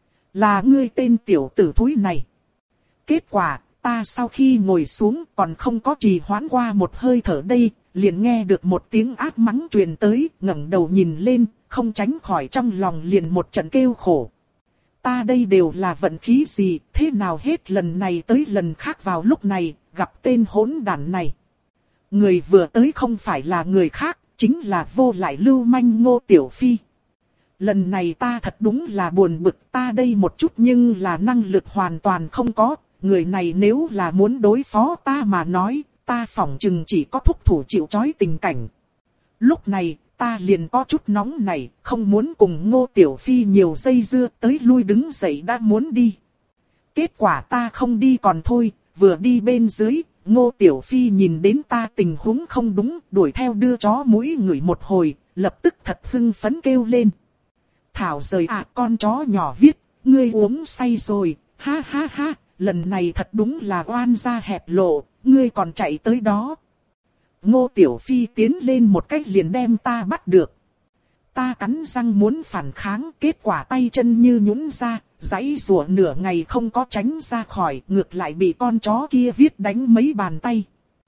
Là ngươi tên tiểu tử thúi này. Kết quả, ta sau khi ngồi xuống còn không có trì hoãn qua một hơi thở đây, liền nghe được một tiếng ác mắng truyền tới, ngẩng đầu nhìn lên, không tránh khỏi trong lòng liền một trận kêu khổ. Ta đây đều là vận khí gì, thế nào hết lần này tới lần khác vào lúc này, gặp tên hỗn đản này. Người vừa tới không phải là người khác, chính là vô lại lưu manh Ngô Tiểu Phi. Lần này ta thật đúng là buồn bực, ta đây một chút nhưng là năng lực hoàn toàn không có. Người này nếu là muốn đối phó ta mà nói, ta phỏng chừng chỉ có thúc thủ chịu trói tình cảnh. Lúc này, ta liền có chút nóng này, không muốn cùng Ngô Tiểu Phi nhiều dây dưa, tới lui đứng dậy đã muốn đi. Kết quả ta không đi còn thôi, vừa đi bên dưới, Ngô Tiểu Phi nhìn đến ta tình huống không đúng, đuổi theo đưa chó mũi ngửi một hồi, lập tức thật hưng phấn kêu lên. Thảo rời à, con chó nhỏ viết, ngươi uống say rồi, ha ha ha. Lần này thật đúng là oan gia hẹp lộ, ngươi còn chạy tới đó. Ngô Tiểu Phi tiến lên một cách liền đem ta bắt được. Ta cắn răng muốn phản kháng, kết quả tay chân như nhũn ra, giãy giụa nửa ngày không có tránh ra khỏi, ngược lại bị con chó kia viết đánh mấy bàn tay.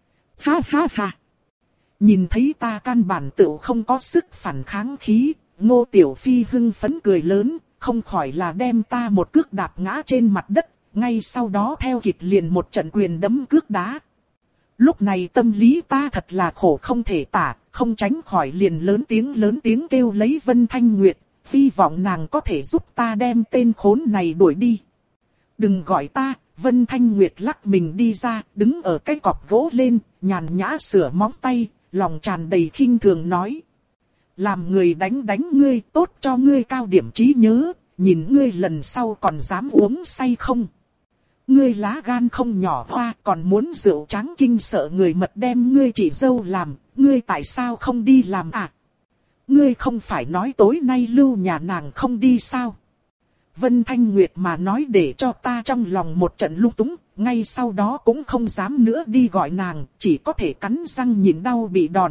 Ha ha ha. Nhìn thấy ta căn bản tự không có sức phản kháng khí, Ngô Tiểu Phi hưng phấn cười lớn, không khỏi là đem ta một cước đạp ngã trên mặt đất. Ngay sau đó theo kịp liền một trận quyền đấm cước đá. Lúc này tâm lý ta thật là khổ không thể tả, không tránh khỏi liền lớn tiếng lớn tiếng kêu lấy Vân Thanh Nguyệt, hy vọng nàng có thể giúp ta đem tên khốn này đuổi đi. Đừng gọi ta, Vân Thanh Nguyệt lắc mình đi ra, đứng ở cái cọc gỗ lên, nhàn nhã sửa móng tay, lòng tràn đầy khinh thường nói. Làm người đánh đánh ngươi, tốt cho ngươi cao điểm trí nhớ, nhìn ngươi lần sau còn dám uống say không? Ngươi lá gan không nhỏ hoa, còn muốn rượu trắng kinh sợ người mật đem ngươi chị dâu làm, ngươi tại sao không đi làm à? Ngươi không phải nói tối nay lưu nhà nàng không đi sao? Vân Thanh Nguyệt mà nói để cho ta trong lòng một trận lung túng, ngay sau đó cũng không dám nữa đi gọi nàng, chỉ có thể cắn răng nhìn đau bị đòn.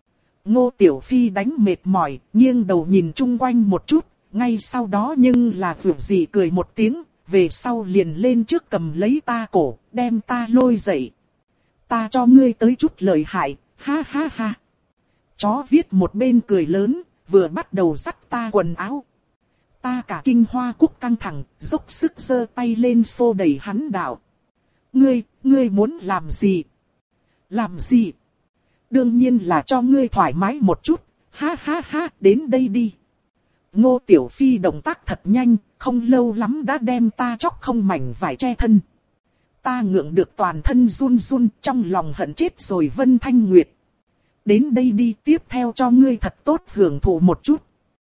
Ngô Tiểu Phi đánh mệt mỏi, nghiêng đầu nhìn chung quanh một chút, ngay sau đó nhưng là dù gì cười một tiếng. Về sau liền lên trước cầm lấy ta cổ, đem ta lôi dậy. Ta cho ngươi tới chút lời hại, ha ha ha. Chó viết một bên cười lớn, vừa bắt đầu dắt ta quần áo. Ta cả kinh hoa cúc căng thẳng, dốc sức giơ tay lên xô đẩy hắn đạo. Ngươi, ngươi muốn làm gì? Làm gì? Đương nhiên là cho ngươi thoải mái một chút, ha ha ha, đến đây đi. Ngô Tiểu Phi động tác thật nhanh, không lâu lắm đã đem ta chóc không mảnh vải che thân. Ta ngượng được toàn thân run run, trong lòng hận chết rồi Vân Thanh Nguyệt. Đến đây đi, tiếp theo cho ngươi thật tốt hưởng thụ một chút.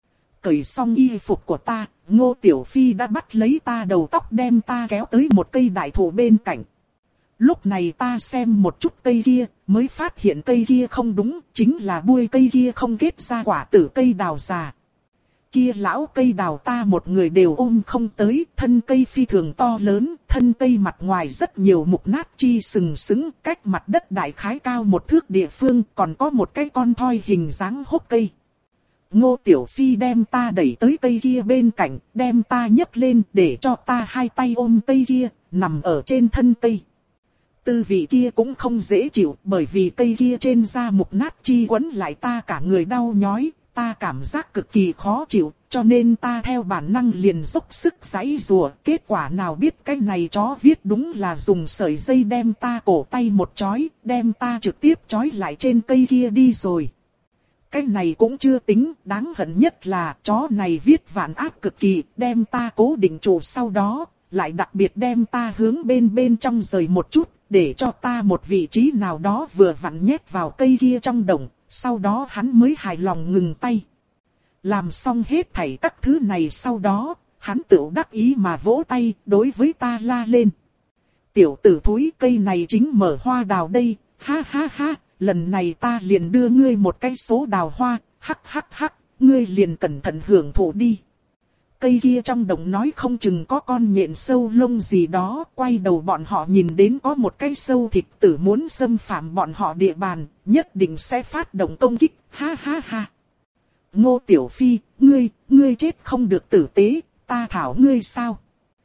Cởi xong y phục của ta, Ngô Tiểu Phi đã bắt lấy ta đầu tóc đem ta kéo tới một cây đại thụ bên cạnh. Lúc này ta xem một chút cây kia, mới phát hiện cây kia không đúng, chính là buôi cây kia không kết ra quả tử cây đào già. Kia lão cây đào ta một người đều ôm không tới, thân cây phi thường to lớn, thân cây mặt ngoài rất nhiều mục nát chi sừng sững, cách mặt đất đại khái cao một thước địa phương, còn có một cái con thoi hình dáng hốc cây. Ngô Tiểu Phi đem ta đẩy tới cây kia bên cạnh, đem ta nhấc lên để cho ta hai tay ôm cây kia, nằm ở trên thân cây. Tư vị kia cũng không dễ chịu, bởi vì cây kia trên da mục nát chi quấn lại ta cả người đau nhói. ta cảm giác cực kỳ khó chịu, cho nên ta theo bản năng liền dốc sức giãy giụa. Kết quả nào biết cái này chó viết đúng là dùng sợi dây đem ta cổ tay một chói, đem ta trực tiếp chói lại trên cây kia đi rồi. Cái này cũng chưa tính, đáng hận nhất là chó này viết vạn ác cực kỳ, đem ta cố định trụ sau đó, lại đặc biệt đem ta hướng bên bên trong rời một chút, để cho ta một vị trí nào đó vừa vặn nhét vào cây kia trong đồng, sau đó hắn mới hài lòng ngừng tay. Làm xong hết thảy các thứ này sau đó, hắn tự đắc ý mà vỗ tay, đối với ta la lên. Tiểu tử thúi, cây này chính mở hoa đào đây, ha ha ha, lần này ta liền đưa ngươi một cái số đào hoa, hắc hắc hắc, ngươi liền cẩn thận hưởng thụ đi. Cây kia trong đồng nói không chừng có con nhện sâu lông gì đó, quay đầu bọn họ nhìn đến có một cái sâu thịt tử muốn xâm phạm bọn họ địa bàn, nhất định sẽ phát động công kích, ha ha ha. Ngô Tiểu Phi, ngươi, ngươi chết không được tử tế, ta thảo ngươi sao?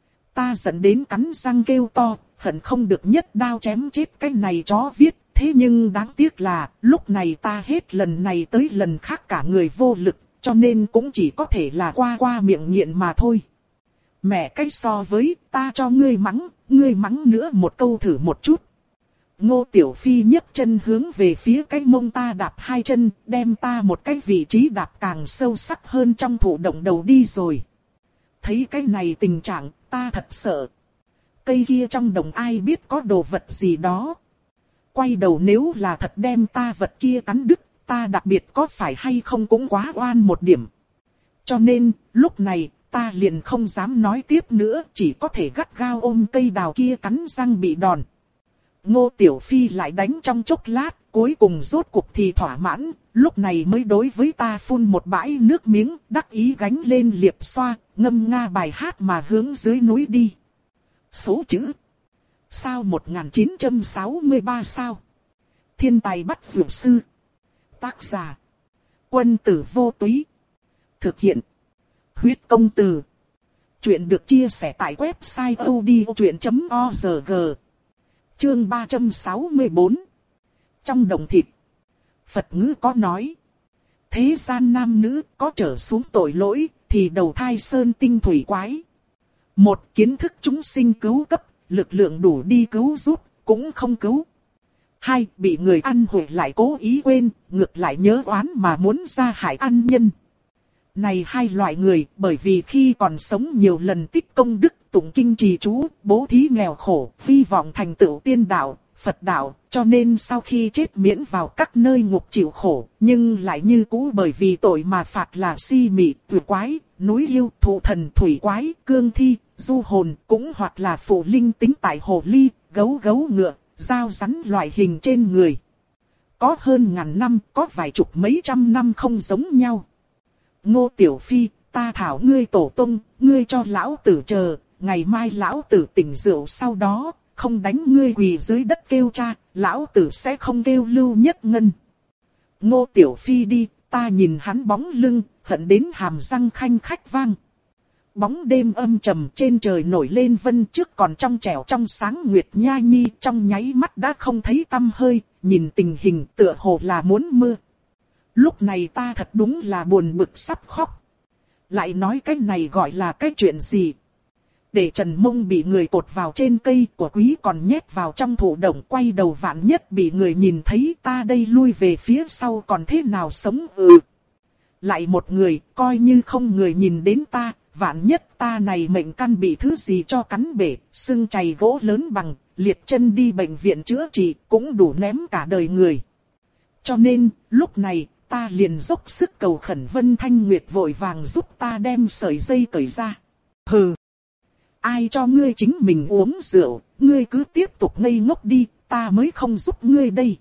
Ta giận đến cắn răng kêu to, hận không được nhất đao chém chết cái này chó viết, thế nhưng đáng tiếc là, lúc này ta hết lần này tới lần khác cả người vô lực, cho nên cũng chỉ có thể là qua qua miệng nghiện mà thôi. Mẹ cái so với, ta cho ngươi mắng, ngươi mắng nữa một câu thử một chút. Ngô Tiểu Phi nhấc chân hướng về phía cái mông ta đạp hai chân, đem ta một cái vị trí đạp càng sâu sắc hơn trong thụ động đầu đi rồi. Thấy cái này tình trạng, ta thật sợ. Cây kia trong đồng ai biết có đồ vật gì đó. Quay đầu nếu là thật đem ta vật kia cắn đứt, ta đặc biệt có phải hay không cũng quá oan một điểm. Cho nên, lúc này, ta liền không dám nói tiếp nữa, chỉ có thể gắt gao ôm cây đào kia cắn răng bị đòn. Ngô Tiểu Phi lại đánh trong chốc lát, cuối cùng rốt cuộc thì thỏa mãn, lúc này mới đối với ta phun một bãi nước miếng, đắc ý gánh lên liệp xoa, ngâm nga bài hát mà hướng dưới núi đi. Số chữ. Sao một nghìn chín trăm sáu mươi ba sao? Thiên tài bắt dược sư. Tác giả. Quân tử vô túy. Thực hiện. Huyết công từ. Chuyện được chia sẻ tại website odchuyện chấm org. Chương ba trăm sáu mươi bốn. Trong đồng thịt. Phật ngữ có nói. Thế gian nam nữ có trở xuống tội lỗi thì đầu thai sơn tinh thủy quái. Một, kiến thức chúng sinh cứu cấp, lực lượng đủ đi cứu giúp, cũng không cứu. Hai, bị người ăn hủy lại cố ý quên, ngược lại nhớ oán mà muốn ra hại ăn nhân. Này hai loại người, bởi vì khi còn sống nhiều lần tích công đức, tụng kinh trì chú, bố thí nghèo khổ, hy vọng thành tựu tiên đạo, Phật đạo, cho nên sau khi chết miễn vào các nơi ngục chịu khổ, nhưng lại như cũ bởi vì tội mà phạt là si mị, tuyệt quái, núi yêu, thụ thần, thủy quái, cương thi, du hồn, cũng hoặc là phụ linh tính tại hồ ly, gấu gấu ngựa, dao rắn loại hình trên người. Có hơn ngàn năm, có vài chục mấy trăm năm không giống nhau. Ngô Tiểu Phi, ta thảo ngươi tổ tông, ngươi cho lão tử chờ, ngày mai lão tử tỉnh rượu sau đó, không đánh ngươi quỳ dưới đất kêu cha, lão tử sẽ không kêu Lưu Nhất Ngân. Ngô Tiểu Phi đi, ta nhìn hắn bóng lưng, hận đến hàm răng khanh khách vang. Bóng đêm âm trầm trên trời nổi lên vân, trước còn trong trẻo trong sáng nguyệt nha nhi, trong nháy mắt đã không thấy tăm hơi, nhìn tình hình tựa hồ là muốn mưa. Lúc này ta thật đúng là buồn bực sắp khóc. Lại nói cái này gọi là cái chuyện gì? Để Trần Mông bị người cột vào trên cây của quý còn nhét vào trong thụ động, quay đầu vạn nhất bị người nhìn thấy, ta đây lui về phía sau còn thế nào sống ừ. Lại một người, coi như không người nhìn đến ta, vạn nhất ta này mệnh căn bị thứ gì cho cắn bể, xương chày gỗ lớn bằng, liệt chân đi bệnh viện chữa trị, cũng đủ ném cả đời người. Cho nên, lúc này, ta liền dốc sức cầu khẩn Vân Thanh Nguyệt vội vàng giúp ta đem sợi dây cởi ra. Hừ! Ai cho ngươi chính mình uống rượu, ngươi cứ tiếp tục ngây ngốc đi, ta mới không giúp ngươi đây.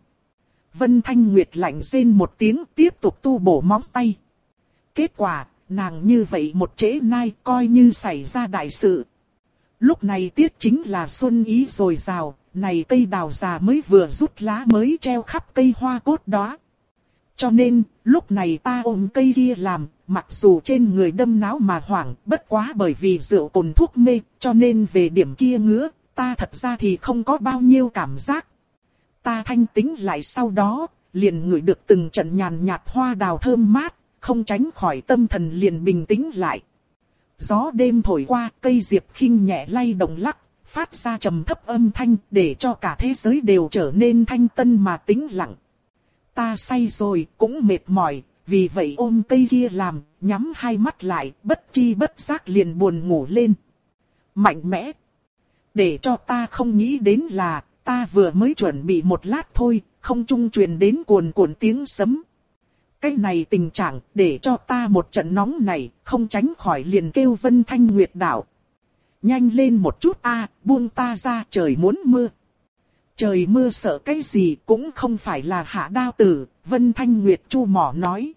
Vân Thanh Nguyệt lạnh rên một tiếng, tiếp tục tu bổ móng tay. Kết quả, nàng như vậy một trễ nai coi như xảy ra đại sự. Lúc này tiết chính là xuân ý dồi dào, này cây đào già mới vừa rút lá mới treo khắp cây hoa cốt đó. Cho nên, lúc này ta ôm cây kia làm, mặc dù trên người đâm náo mà hoảng, bất quá bởi vì rượu cồn thuốc mê, cho nên về điểm kia ngứa, ta thật ra thì không có bao nhiêu cảm giác. Ta thanh tĩnh lại sau đó, liền ngửi được từng trận nhàn nhạt hoa đào thơm mát, không tránh khỏi tâm thần liền bình tĩnh lại. Gió đêm thổi qua, cây diệp khinh nhẹ lay động lắc, phát ra trầm thấp âm thanh để cho cả thế giới đều trở nên thanh tân mà tĩnh lặng. Ta say rồi, cũng mệt mỏi, vì vậy ôm cây kia làm, nhắm hai mắt lại, bất chi bất giác liền buồn ngủ lên. Mạnh mẽ. Để cho ta không nghĩ đến là, ta vừa mới chuẩn bị một lát thôi, không trung truyền đến cuồn cuộn tiếng sấm. Cái này tình trạng, để cho ta một trận nóng này, không tránh khỏi liền kêu Vân Thanh Nguyệt đạo. Nhanh lên một chút a, buông ta ra, trời muốn mưa. Trời mưa sợ cái gì cũng không phải là hạ đao tử, Vân Thanh Nguyệt chu mỏ nói.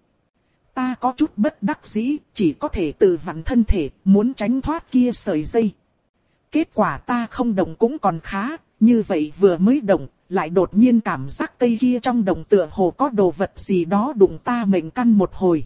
Ta có chút bất đắc dĩ, chỉ có thể tự vặn thân thể, muốn tránh thoát kia sợi dây. Kết quả ta không động cũng còn khá, như vậy vừa mới động, lại đột nhiên cảm giác cây kia trong đồng tựa hồ có đồ vật gì đó đụng ta mệnh căn một hồi.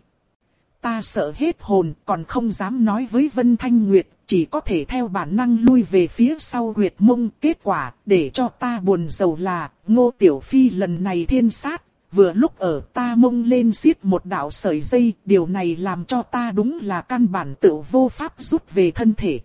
Ta sợ hết hồn, còn không dám nói với Vân Thanh Nguyệt, chỉ có thể theo bản năng lui về phía sau huyệt mông. Kết quả, để cho ta buồn rầu là, Ngô Tiểu Phi lần này thiên sát, vừa lúc ở ta mông lên xiết một đạo sợi dây, điều này làm cho ta đúng là căn bản tự vô pháp rút về thân thể.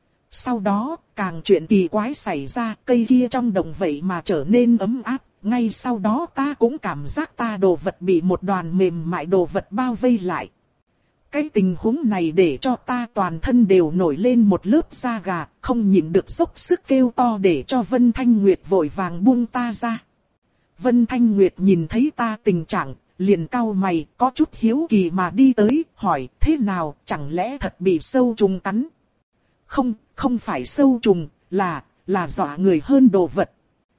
Sau đó, càng chuyện kỳ quái xảy ra, cây kia trong đồng vậy mà trở nên ấm áp, ngay sau đó ta cũng cảm giác ta đồ vật bị một đoàn mềm mại đồ vật bao vây lại. Cái tình huống này để cho ta toàn thân đều nổi lên một lớp da gà, không nhịn được dốc sức kêu to để cho Vân Thanh Nguyệt vội vàng buông ta ra. Vân Thanh Nguyệt nhìn thấy ta tình trạng, liền cau mày, có chút hiếu kỳ mà đi tới, hỏi thế nào, chẳng lẽ thật bị sâu trùng cắn? Không, không phải sâu trùng, là, là dọa người hơn đồ vật.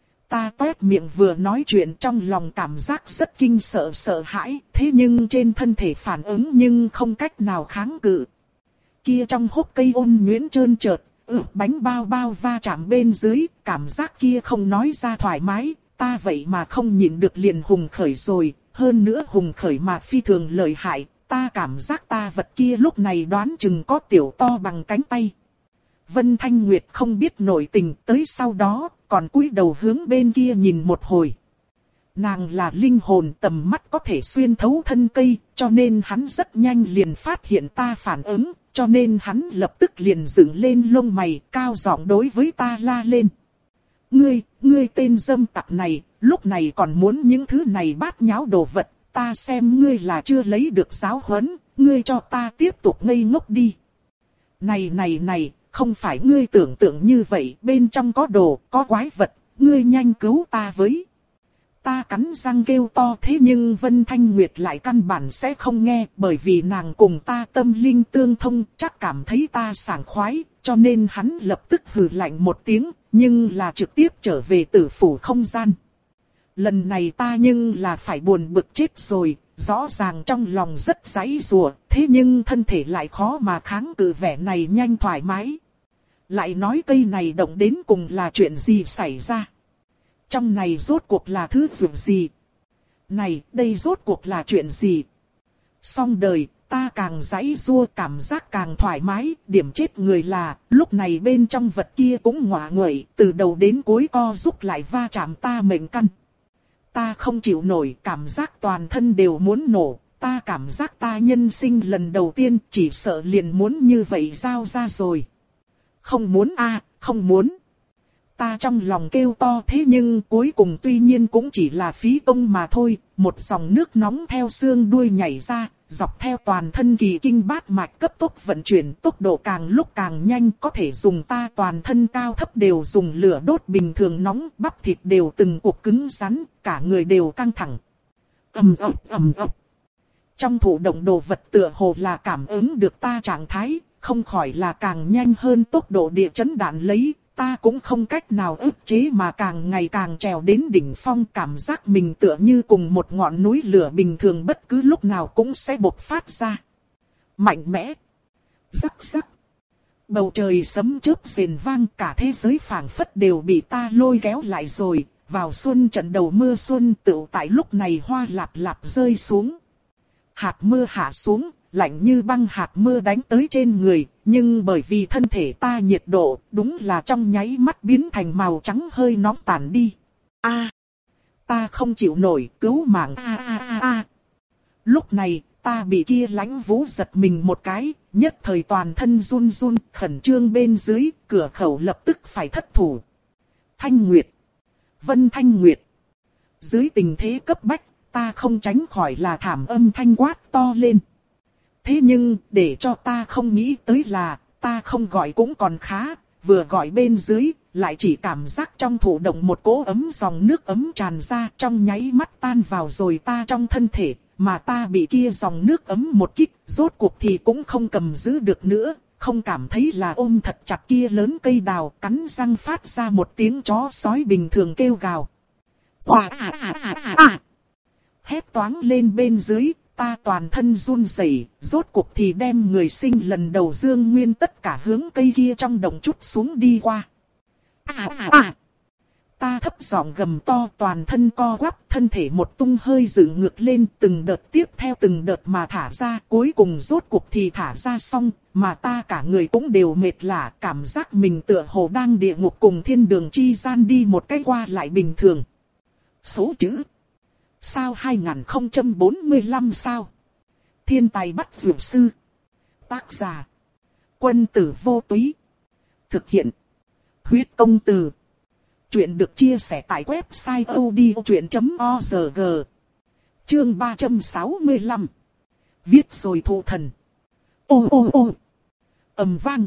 Ta toét miệng vừa nói chuyện trong lòng cảm giác rất kinh sợ sợ hãi, thế nhưng trên thân thể phản ứng nhưng không cách nào kháng cự. Kia trong hốc cây ôn nhuyễn trơn trượt, ừ, bánh bao bao va chạm bên dưới, cảm giác kia không nói ra thoải mái, ta vậy mà không nhịn được liền hùng khởi rồi, hơn nữa hùng khởi mà phi thường lợi hại, ta cảm giác ta vật kia lúc này đoán chừng có tiểu to bằng cánh tay. Vân Thanh Nguyệt không biết nội tình, tới sau đó, còn cúi đầu hướng bên kia nhìn một hồi. Nàng là linh hồn, tầm mắt có thể xuyên thấu thân cây, cho nên hắn rất nhanh liền phát hiện ta phản ứng, cho nên hắn lập tức liền dựng lên lông mày, cao giọng đối với ta la lên. Ngươi, ngươi tên dâm tặc này, lúc này còn muốn những thứ này bát nháo đồ vật, ta xem ngươi là chưa lấy được giáo huấn, ngươi cho ta tiếp tục ngây ngốc đi. Này này này, không phải ngươi tưởng tượng như vậy, bên trong có đồ, có quái vật, ngươi nhanh cứu ta với. Ta cắn răng kêu to, thế nhưng Vân Thanh Nguyệt lại căn bản sẽ không nghe, bởi vì nàng cùng ta tâm linh tương thông, chắc cảm thấy ta sảng khoái, cho nên hắn lập tức hừ lạnh một tiếng, nhưng là trực tiếp trở về tử phủ không gian. Lần này ta nhưng là phải buồn bực chết rồi, rõ ràng trong lòng rất giãy giụa, thế nhưng thân thể lại khó mà kháng cự vẻ này nhanh thoải mái. Lại nói cây này động đến cùng là chuyện gì xảy ra? Trong này rốt cuộc là thứ dụng gì? Này, đây rốt cuộc là chuyện gì? Xong đời, ta càng giãy giụa cảm giác càng thoải mái, điểm chết người là, lúc này bên trong vật kia cũng ngọa nguậy, từ đầu đến cuối co rút lại va chạm ta mệnh căn. Ta không chịu nổi, cảm giác toàn thân đều muốn nổ, ta cảm giác ta nhân sinh lần đầu tiên chỉ sợ liền muốn như vậy giao ra rồi. Không muốn a, à, không muốn. Ta trong lòng kêu to, thế nhưng cuối cùng tuy nhiên cũng chỉ là phí công mà thôi, một dòng nước nóng theo xương đuôi nhảy ra, dọc theo toàn thân kỳ kinh bát mạch cấp tốc vận chuyển, tốc độ càng lúc càng nhanh, có thể dùng ta toàn thân cao thấp đều dùng lửa đốt bình thường nóng, bắp thịt đều từng cục cứng rắn, cả người đều căng thẳng. Ầm ầm ầm ầm. Trong thụ động đồ vật tựa hồ là cảm ứng được ta trạng thái, không khỏi là càng nhanh hơn tốc độ địa chấn đạn lấy, ta cũng không cách nào ức chế mà càng ngày càng trèo đến đỉnh phong, cảm giác mình tựa như cùng một ngọn núi lửa bình thường bất cứ lúc nào cũng sẽ bộc phát ra. Mạnh mẽ. Rắc rắc. Bầu trời sấm chớp rền vang, cả thế giới phảng phất đều bị ta lôi kéo lại rồi, vào xuân trận đầu mưa xuân tựu tại lúc này hoa lạp lạp rơi xuống. Hạt mưa hạ xuống, lạnh như băng hạt mưa đánh tới trên người, nhưng bởi vì thân thể ta nhiệt độ, đúng là trong nháy mắt biến thành màu trắng hơi nóng tàn đi. A, ta không chịu nổi, cứu mạng a a a a. Lúc này, ta bị kia lãnh vũ giật mình một cái, nhất thời toàn thân run run, khẩn trương bên dưới, cửa khẩu lập tức phải thất thủ. Thanh Nguyệt. Vân Thanh Nguyệt. Dưới tình thế cấp bách, ta không tránh khỏi là thảm âm thanh quát to lên. Thế nhưng, để cho ta không nghĩ tới là, ta không gọi cũng còn khá, vừa gọi bên dưới, lại chỉ cảm giác trong thụ động một cỗ ấm dòng nước ấm tràn ra trong nháy mắt tan vào rồi ta trong thân thể, mà ta bị kia dòng nước ấm một kích, rốt cuộc thì cũng không cầm giữ được nữa, không cảm thấy là ôm thật chặt kia lớn cây đào, cắn răng phát ra một tiếng chó sói bình thường kêu gào. Hòa à à à à à. Hét toáng lên bên dưới, ta toàn thân run rẩy, rốt cuộc thì đem người sinh lần đầu dương nguyên tất cả hướng cây kia trong đồng chút xuống đi qua. À à à. Ta thấp giọng gầm to, toàn thân co quắp, thân thể một tung hơi dựng ngược lên, từng đợt tiếp theo từng đợt mà thả ra, cuối cùng rốt cuộc thì thả ra xong, mà ta cả người cũng đều mệt lả, cảm giác mình tựa hồ đang địa ngục cùng thiên đường chi gian đi một cái qua lại bình thường. Số chữ. Sao hai không bốn lăm sao? Thiên tài bắt vượt sư. Tác giả. Quân tử vô túy. Thực hiện. Huyết công từ. Chuyện được chia sẻ tại website odchuyện chấm org. Chương ba trăm sáu mươi lăm. Viết rồi thụ thần. Ô ô ô. Ầm vang.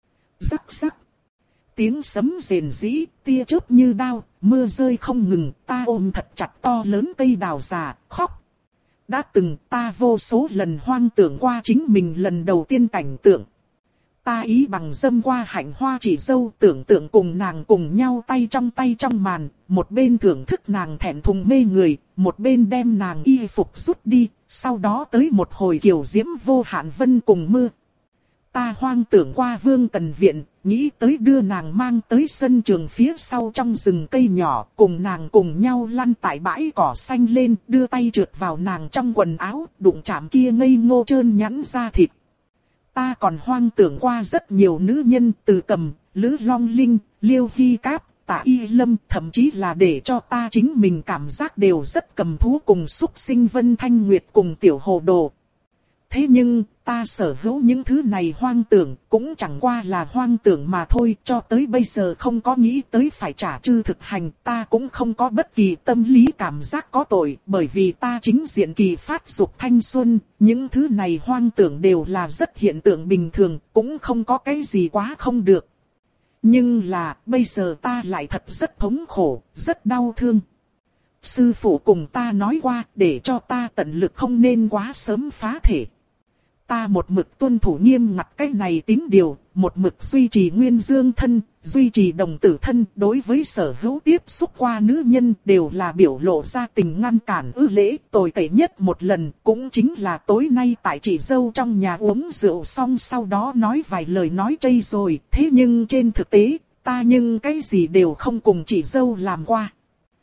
Rắc rắc. Tiếng sấm rền rĩ, tia chớp như đao, mưa rơi không ngừng, ta ôm thật chặt to lớn cây đào già, khóc. Đã từng ta vô số lần hoang tưởng qua chính mình lần đầu tiên cảnh tượng. Ta ý bằng dâm qua hạnh hoa chỉ dâu, tưởng tượng cùng nàng cùng nhau tay trong tay trong màn, một bên thưởng thức nàng thẹn thùng mê người, một bên đem nàng y phục rút đi, sau đó tới một hồi kiều diễm vô hạn vân cùng mưa. Ta hoang tưởng qua Vương Cần Viện, nghĩ tới đưa nàng mang tới sân trường phía sau trong rừng cây nhỏ, cùng nàng cùng nhau lăn tại bãi cỏ xanh lên, đưa tay trượt vào nàng trong quần áo, đụng chạm kia ngây ngô trơn nhẵn da thịt. Ta còn hoang tưởng qua rất nhiều nữ nhân, Từ Cầm, Lữ Long Linh, Liêu Hy Cáp, Tạ Y Lâm, thậm chí là để cho ta chính mình cảm giác đều rất cầm thú cùng xúc sinh Vân Thanh Nguyệt cùng Tiểu Hồ Đồ. Thế nhưng, ta sở hữu những thứ này hoang tưởng, cũng chẳng qua là hoang tưởng mà thôi, cho tới bây giờ không có nghĩ tới phải trả chư thực hành, ta cũng không có bất kỳ tâm lý cảm giác có tội, bởi vì ta chính diện kỳ phát dục thanh xuân, những thứ này hoang tưởng đều là rất hiện tượng bình thường, cũng không có cái gì quá không được. Nhưng là, bây giờ ta lại thật rất thống khổ, rất đau thương. Sư phụ cùng ta nói qua, để cho ta tận lực không nên quá sớm phá thể. Ta một mực tuân thủ nghiêm ngặt cái này tín điều, một mực duy trì nguyên dương thân, duy trì đồng tử thân, đối với sở hữu tiếp xúc qua nữ nhân đều là biểu lộ ra tình ngăn cản ư lễ. Tồi tệ nhất một lần cũng chính là tối nay tại chị dâu trong nhà uống rượu xong sau đó nói vài lời nói trây rồi, thế nhưng trên thực tế, ta nhưng cái gì đều không cùng chị dâu làm qua.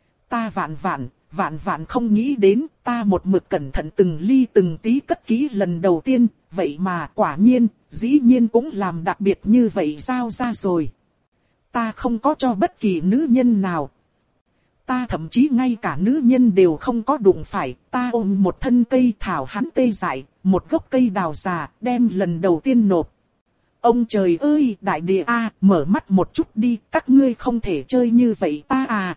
Ta vạn vạn, vạn vạn không nghĩ đến, ta một mực cẩn thận từng ly từng tí cất kỹ lần đầu tiên, vậy mà quả nhiên, dĩ nhiên cũng làm đặc biệt như vậy giao ra rồi. Ta không có cho bất kỳ nữ nhân nào. Ta thậm chí ngay cả nữ nhân đều không có đụng phải, ta ôm một thân cây thảo hắn tê dại, một gốc cây đào già, đem lần đầu tiên nộp. Ông trời ơi, đại địa a, mở mắt một chút đi, các ngươi không thể chơi như vậy ta à.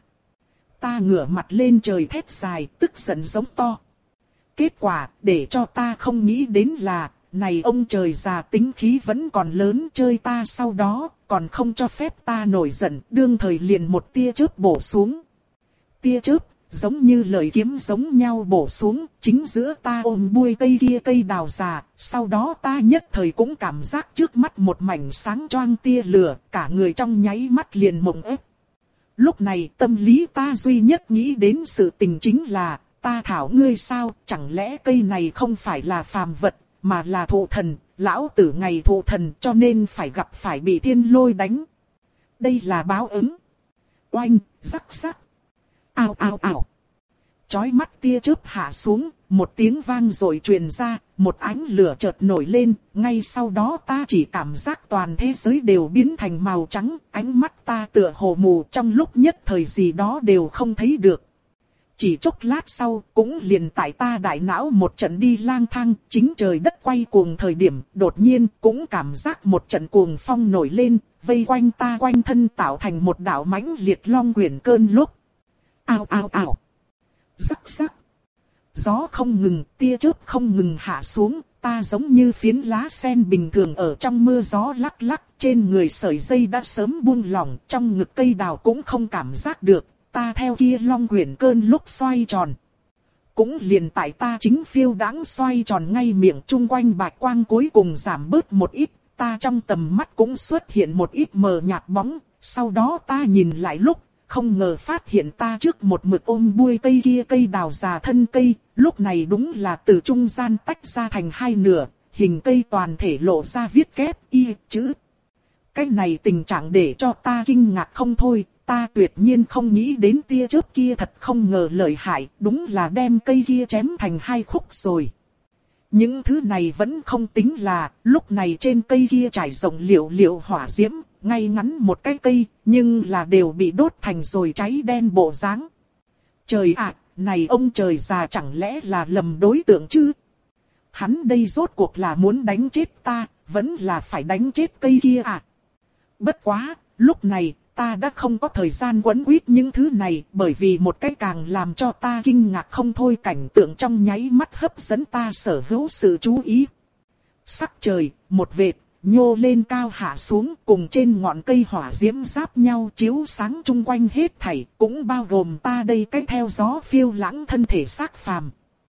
Ta ngửa mặt lên trời thét dài, tức giận giống to. Kết quả, để cho ta không nghĩ đến là, này ông trời già tính khí vẫn còn lớn, chơi ta sau đó, còn không cho phép ta nổi giận, đương thời liền một tia chớp bổ xuống. Tia chớp, giống như lời kiếm giống nhau bổ xuống, chính giữa ta ôm buôi cây kia cây đào già, sau đó ta nhất thời cũng cảm giác trước mắt một mảnh sáng choang tia lửa, cả người trong nháy mắt liền mộng ép. Lúc này tâm lý ta duy nhất nghĩ đến sự tình chính là, ta thảo ngươi sao, chẳng lẽ cây này không phải là phàm vật, mà là thụ thần, lão tử ngày thụ thần cho nên phải gặp phải bị thiên lôi đánh. Đây là báo ứng. Oanh, rắc rắc. Ao ao ao. Chói mắt tia chớp hạ xuống, một tiếng vang rồi truyền ra, một ánh lửa chợt nổi lên, ngay sau đó ta chỉ cảm giác toàn thế giới đều biến thành màu trắng, ánh mắt ta tựa hồ mù trong lúc nhất thời gì đó đều không thấy được. chỉ chốc lát sau, cũng liền tại ta đại não một trận đi lang thang, chính trời đất quay cuồng thời điểm, đột nhiên cũng cảm giác một trận cuồng phong nổi lên, vây quanh ta quanh thân tạo thành một đạo mãnh liệt long quyển cơn lốc. Ao ao ao. Rắc rắc. Gió không ngừng, tia chớp không ngừng hạ xuống, ta giống như phiến lá sen bình thường ở trong mưa gió lắc lắc, trên người sợi dây đã sớm buông lỏng, trong ngực cây đào cũng không cảm giác được, ta theo kia long quyển cơn lúc xoay tròn. Cũng liền tại ta chính phiêu đãng xoay tròn ngay miệng chung quanh bạch quang cuối cùng giảm bớt một ít, ta trong tầm mắt cũng xuất hiện một ít mờ nhạt bóng, sau đó ta nhìn lại lúc, không ngờ phát hiện ta trước một mực ôm buôi cây kia cây đào già thân cây, lúc này đúng là từ trung gian tách ra thành hai nửa, hình cây toàn thể lộ ra viết kép y chữ. Cái này tình trạng để cho ta kinh ngạc không thôi, ta tuyệt nhiên không nghĩ đến tia chớp kia thật không ngờ lợi hại, đúng là đem cây kia chém thành hai khúc rồi. Những thứ này vẫn không tính là, lúc này trên cây kia trải rộng liệu liệu hỏa diễm, ngay ngắn một cái cây, nhưng là đều bị đốt thành rồi cháy đen bộ dáng. Trời ạ, này ông trời già chẳng lẽ là lầm đối tượng chứ? Hắn đây rốt cuộc là muốn đánh chết ta, vẫn là phải đánh chết cây kia à? Bất quá, lúc này, ta đã không có thời gian quấn quýt những thứ này, bởi vì một cái càng làm cho ta kinh ngạc không thôi cảnh tượng trong nháy mắt hấp dẫn ta sở hữu sự chú ý. Sắc trời, một vệt, nhô lên cao hạ xuống cùng trên ngọn cây hỏa diễm giáp nhau chiếu sáng chung quanh hết thảy, cũng bao gồm ta đây cái theo gió phiêu lãng thân thể xác phàm.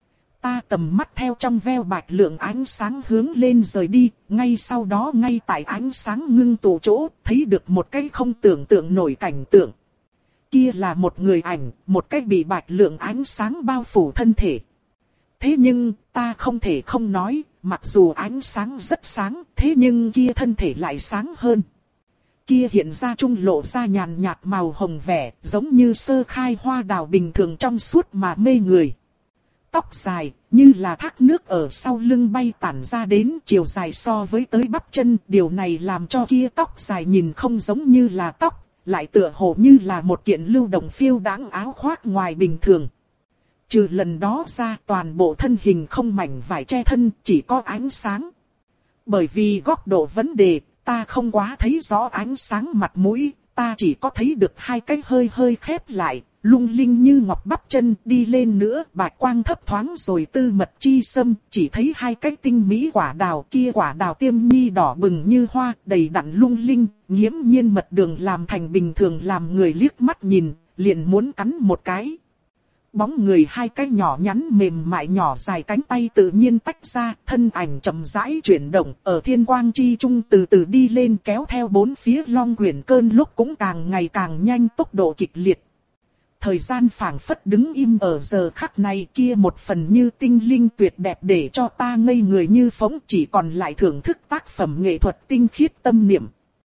Ta tầm mắt theo trong veo bạch lượng ánh sáng hướng lên rời đi, ngay sau đó ngay tại ánh sáng ngưng tụ chỗ, thấy được một cái không tưởng tượng nổi cảnh tượng. Kia là một người ảnh, một cái bị bạch lượng ánh sáng bao phủ thân thể. Thế nhưng, ta không thể không nói, mặc dù ánh sáng rất sáng, thế nhưng kia thân thể lại sáng hơn. Kia hiện ra trung lộ ra nhàn nhạt màu hồng vẻ, giống như sơ khai hoa đào bình thường trong suốt mà mê người. Tóc dài, như là thác nước ở sau lưng bay tản ra đến chiều dài so với tới bắp chân. Điều này làm cho kia tóc dài nhìn không giống như là tóc, lại tựa hồ như là một kiện lưu động phiêu đãng áo khoác ngoài bình thường. Trừ lần đó ra toàn bộ thân hình không mảnh vải che thân, chỉ có ánh sáng. Bởi vì góc độ vấn đề, ta không quá thấy rõ ánh sáng mặt mũi, ta chỉ có thấy được hai cái hơi hơi khép lại, lung linh như ngọc bắp chân, đi lên nữa bạch quang thấp thoáng rồi tư mật chi sâm, chỉ thấy hai cái tinh mỹ quả đào, kia quả đào tiêm nhi đỏ bừng như hoa, đầy đặn lung linh, nghiễm nhiên mật đường làm thành bình thường làm người liếc mắt nhìn, liền muốn cắn một cái. Bóng người hai cái nhỏ nhắn mềm mại nhỏ dài cánh tay tự nhiên tách ra, thân ảnh chậm rãi chuyển động, ở thiên quang chi trung từ từ đi lên kéo theo bốn phía long quyển cơn lúc cũng càng ngày càng nhanh, tốc độ kịch liệt. Thời gian phảng phất đứng im ở giờ khắc này, kia một phần như tinh linh tuyệt đẹp để cho ta ngây người như phóng, chỉ còn lại thưởng thức tác phẩm nghệ thuật tinh khiết tâm niệm.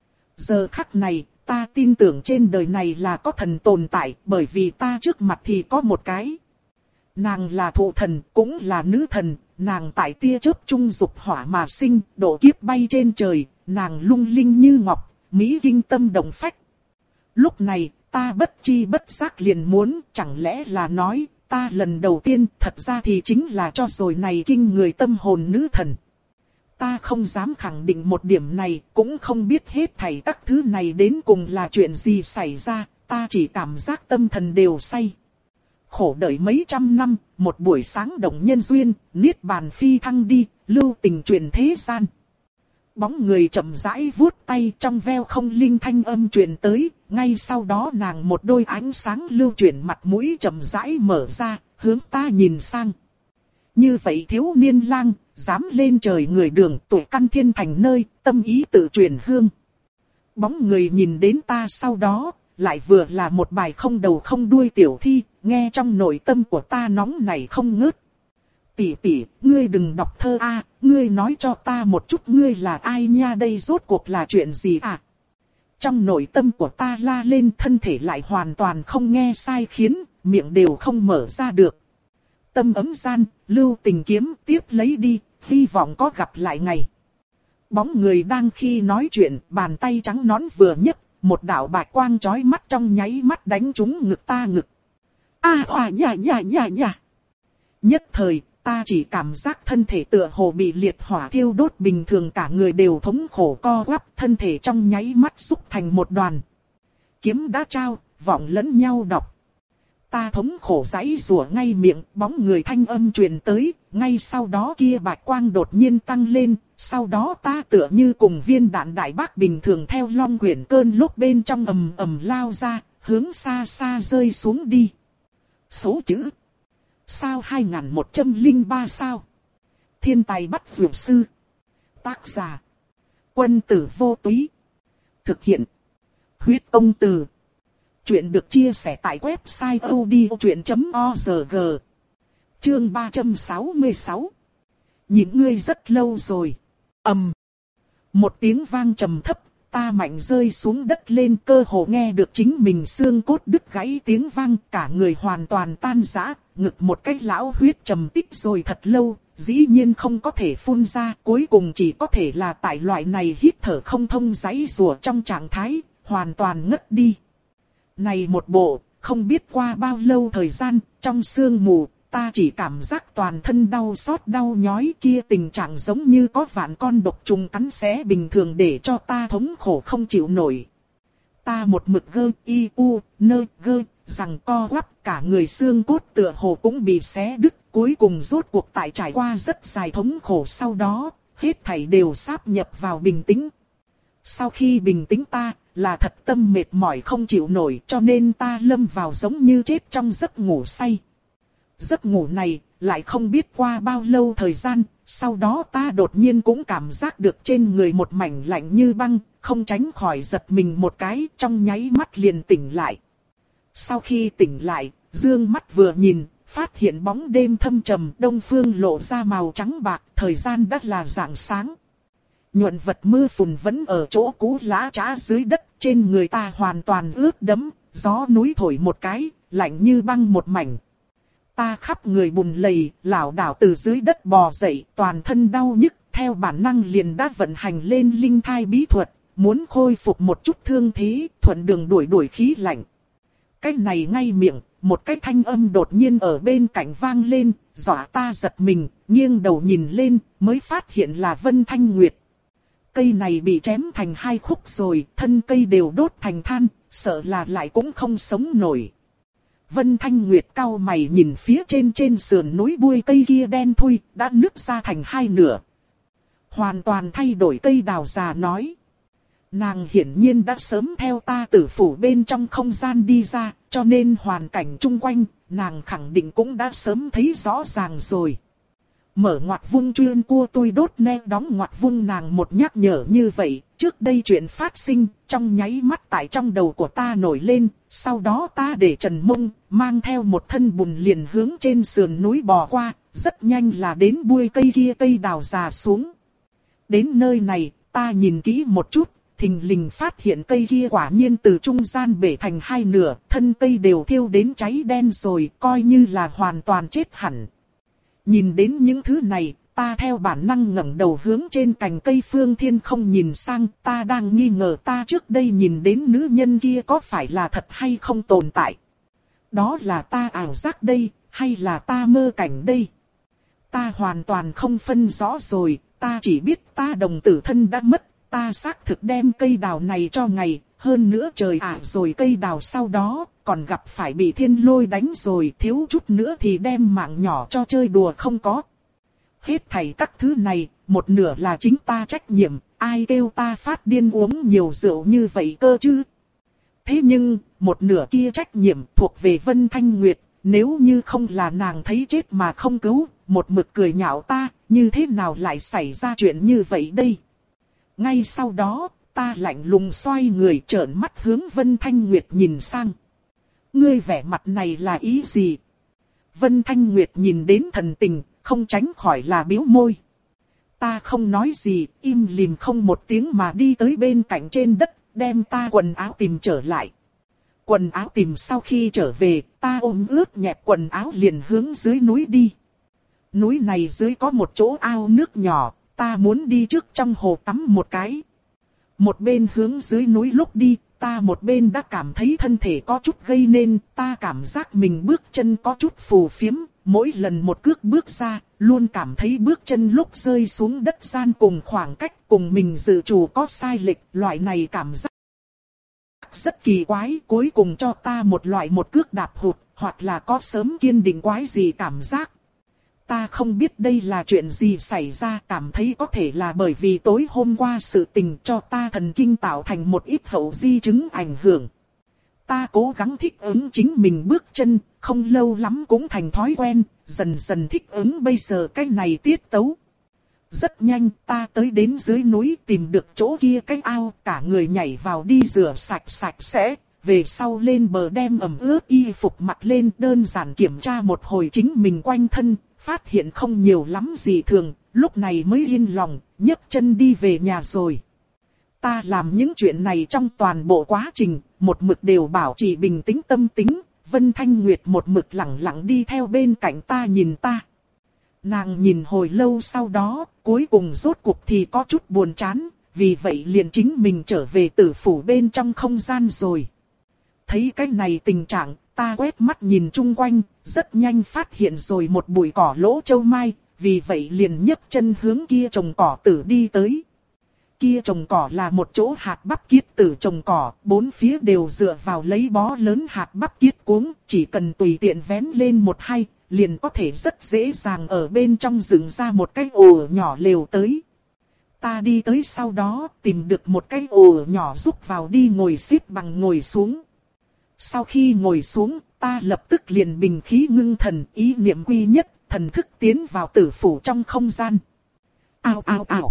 Giờ khắc này, ta tin tưởng trên đời này là có thần tồn tại, bởi vì ta trước mặt thì có một cái. Nàng là thụ thần, cũng là nữ thần, nàng tại tia chớp trung dục hỏa mà sinh, độ kiếp bay trên trời, nàng lung linh như ngọc, mỹ kinh tâm động phách. Lúc này, ta bất chi bất giác liền muốn, chẳng lẽ là nói, ta lần đầu tiên, thật ra thì chính là cho rồi này kinh người tâm hồn nữ thần. Ta không dám khẳng định một điểm này, cũng không biết hết thảy các thứ này đến cùng là chuyện gì xảy ra, ta chỉ cảm giác tâm thần đều say. Khổ đợi mấy trăm năm, một buổi sáng động nhân duyên, niết bàn phi thăng đi, lưu tình truyền thế gian. Bóng người chậm rãi vuốt tay, trong veo không linh thanh âm truyền tới, ngay sau đó nàng một đôi ánh sáng lưu chuyển mặt mũi chậm rãi mở ra, hướng ta nhìn sang. Như vậy thiếu niên lang, dám lên trời người đường, tuổi căn thiên thành nơi, tâm ý tự truyền hương. Bóng người nhìn đến ta sau đó, lại vừa là một bài không đầu không đuôi tiểu thi, nghe trong nội tâm của ta nóng này không ngớt. Tỷ tỷ, ngươi đừng đọc thơ a, ngươi nói cho ta một chút ngươi là ai nha, đây rốt cuộc là chuyện gì à? Trong nội tâm của ta la lên, thân thể lại hoàn toàn không nghe sai khiến, miệng đều không mở ra được. Tâm ấm gian, lưu tình kiếm tiếp lấy đi, hy vọng có gặp lại ngày. Bóng người đang khi nói chuyện, bàn tay trắng nõn vừa nhấc, một đạo bạch quang chói mắt trong nháy mắt đánh trúng ngực ta ngực. A à, nhà nhà nhà nhà. Nhất thời, ta chỉ cảm giác thân thể tựa hồ bị liệt hỏa thiêu đốt, bình thường cả người đều thống khổ co quắp, thân thể trong nháy mắt xúc thành một đoàn. Kiếm đã trao, vọng lẫn nhau đọc. Ta thống khổ giãy rủa ngay miệng, bóng người thanh âm truyền tới, ngay sau đó kia bạch quang đột nhiên tăng lên, sau đó ta tựa như cùng viên đạn đại bác bình thường theo long quyển cơn lúc bên trong ầm ầm lao ra, hướng xa xa rơi xuống đi. Số chữ. Sao hai nghìn một trăm lẻ ba sao? Thiên tài bắt vượt sư. Tác giả. Quân tử vô túy. Thực hiện. Huyết công từ. Chuyện được chia sẻ tại website odchuyện chấm org. Chương ba trăm sáu mươi sáu. Nhìn ngươi rất lâu rồi. Ầm. Một tiếng vang trầm thấp, ta mạnh rơi xuống đất lên, cơ hồ nghe được chính mình xương cốt đứt gãy tiếng vang, cả người hoàn toàn tan rã, ngực một cái lão huyết trầm tích rồi thật lâu, dĩ nhiên không có thể phun ra, cuối cùng chỉ có thể là tại loại này hít thở không thông giãy giụa trong trạng thái, hoàn toàn ngất đi. Này một bộ, không biết qua bao lâu thời gian, trong sương mù, ta chỉ cảm giác toàn thân đau xót đau nhói, kia tình trạng giống như có vạn con độc trùng cắn xé bình thường để cho ta thống khổ không chịu nổi. Ta một mực gơ y u nơ gơ, rằng co quắp, cả người xương cốt tựa hồ cũng bị xé đứt, cuối cùng rốt cuộc tại trải qua rất dài thống khổ sau đó, hết thảy đều sáp nhập vào bình tĩnh. Sau khi bình tĩnh ta, là thật tâm mệt mỏi không chịu nổi, cho nên ta lâm vào giống như chết trong giấc ngủ say. Giấc ngủ này, lại không biết qua bao lâu thời gian, sau đó ta đột nhiên cũng cảm giác được trên người một mảnh lạnh như băng, không tránh khỏi giật mình một cái, trong nháy mắt liền tỉnh lại. Sau khi tỉnh lại, dương mắt vừa nhìn, phát hiện bóng đêm thâm trầm, đông phương lộ ra màu trắng bạc, thời gian đã là rạng sáng. Nhuận vật mưa phùn vẫn ở chỗ cũ lá trá dưới đất, trên người ta hoàn toàn ướt đẫm, gió núi thổi một cái, lạnh như băng một mảnh. Ta khắp người bùn lầy, lảo đảo từ dưới đất bò dậy, toàn thân đau nhức, theo bản năng liền đã vận hành lên linh thai bí thuật, muốn khôi phục một chút thương thế, thuận đường đuổi đuổi khí lạnh. Cái này ngay miệng, một cái thanh âm đột nhiên ở bên cạnh vang lên, dọa ta giật mình, nghiêng đầu nhìn lên, mới phát hiện là Vân Thanh Nguyệt. Cây này bị chém thành hai khúc rồi, thân cây đều đốt thành than, sợ là lại cũng không sống nổi. Vân Thanh Nguyệt cau mày nhìn phía trên trên sườn núi bụi cây kia đen thui, đã nứt ra thành hai nửa. Hoàn toàn thay đổi cây đào già nói. Nàng hiển nhiên đã sớm theo ta tử phủ bên trong không gian đi ra, cho nên hoàn cảnh chung quanh, nàng khẳng định cũng đã sớm thấy rõ ràng rồi. Mở ngoặc vung chuyên cua tôi đốt ne đóng ngoặc vung nàng một nhắc nhở như vậy, trước đây chuyện phát sinh, trong nháy mắt tại trong đầu của ta nổi lên, sau đó ta để trần mông, mang theo một thân bùn liền hướng trên sườn núi bò qua, rất nhanh là đến bụi cây kia cây đào già xuống. Đến nơi này, ta nhìn kỹ một chút, thình lình phát hiện cây kia quả nhiên từ trung gian bể thành hai nửa, thân cây đều thiêu đến cháy đen rồi, coi như là hoàn toàn chết hẳn. Nhìn đến những thứ này, ta theo bản năng ngẩng đầu hướng trên cành cây phương thiên không nhìn sang, ta đang nghi ngờ ta trước đây nhìn đến nữ nhân kia có phải là thật hay không tồn tại. Đó là ta ảo giác đây, hay là ta mơ cảnh đây? Ta hoàn toàn không phân rõ rồi, ta chỉ biết ta đồng tử thân đã mất, ta xác thực đem cây đào này cho ngày, hơn nữa trời ả rồi cây đào sau đó, còn gặp phải bị thiên lôi đánh rồi, thiếu chút nữa thì đem mạng nhỏ cho chơi đùa không có. Hết thảy các thứ này, một nửa là chính ta trách nhiệm, ai kêu ta phát điên uống nhiều rượu như vậy cơ chứ. Thế nhưng, một nửa kia trách nhiệm thuộc về Vân Thanh Nguyệt, nếu như không là nàng thấy chết mà không cứu, một mực cười nhạo ta, như thế nào lại xảy ra chuyện như vậy đây? Ngay sau đó, ta lạnh lùng xoay người trợn mắt hướng Vân Thanh Nguyệt nhìn sang. Ngươi vẻ mặt này là ý gì? Vân Thanh Nguyệt nhìn đến thần tình, không tránh khỏi là bĩu môi. Ta không nói gì, im lìm không một tiếng mà đi tới bên cạnh trên đất, đem ta quần áo tìm trở lại. Quần áo tìm sau khi trở về, ta ôm ướt nhẹp quần áo liền hướng dưới núi đi. Núi này dưới có một chỗ ao nước nhỏ, ta muốn đi trước trong hồ tắm một cái. Một bên hướng dưới núi lúc đi, ta một bên đã cảm thấy thân thể có chút gây nên, ta cảm giác mình bước chân có chút phù phiếm, mỗi lần một cước bước ra, luôn cảm thấy bước chân lúc rơi xuống đất gian cùng khoảng cách cùng mình dự trù có sai lệch, loại này cảm giác rất kỳ quái, cuối cùng cho ta một loại một cước đạp hụt, hoặc là có sớm kiên định quái gì cảm giác. Ta không biết đây là chuyện gì xảy ra, cảm thấy có thể là bởi vì tối hôm qua sự tình cho ta thần kinh tạo thành một ít hậu di chứng ảnh hưởng. Ta cố gắng thích ứng chính mình bước chân, không lâu lắm cũng thành thói quen, dần dần thích ứng bây giờ cái này tiết tấu. Rất nhanh ta tới đến dưới núi tìm được chỗ kia cái ao, cả người nhảy vào đi rửa sạch sạch sẽ, về sau lên bờ đem ẩm ướt y phục mặc lên, đơn giản kiểm tra một hồi chính mình quanh thân, phát hiện không nhiều lắm gì thường, lúc này mới yên lòng, nhấc chân đi về nhà rồi. Ta làm những chuyện này trong toàn bộ quá trình, một mực đều bảo trì bình tĩnh tâm tính, Vân Thanh Nguyệt một mực lặng lặng đi theo bên cạnh ta nhìn ta. Nàng nhìn hồi lâu sau đó, cuối cùng rốt cuộc thì có chút buồn chán, vì vậy liền chính mình trở về tử phủ bên trong không gian rồi. Thấy cái này tình trạng, ta quét mắt nhìn chung quanh, rất nhanh phát hiện rồi một bụi cỏ lỗ châu mai, vì vậy liền nhấc chân hướng kia trồng cỏ tử đi tới. Kia trồng cỏ là một chỗ hạt bắp kiết tử trồng cỏ, bốn phía đều dựa vào lấy bó lớn hạt bắp kiết cuống, chỉ cần tùy tiện vén lên một hai, liền có thể rất dễ dàng ở bên trong dựng ra một cái ổ nhỏ lều tới. Ta đi tới sau đó, tìm được một cái ổ nhỏ rúc vào đi ngồi xếp bằng ngồi xuống. Sau khi ngồi xuống, ta lập tức liền bình khí ngưng thần, ý niệm quy nhất, thần thức tiến vào tử phủ trong không gian. Ao ao ao.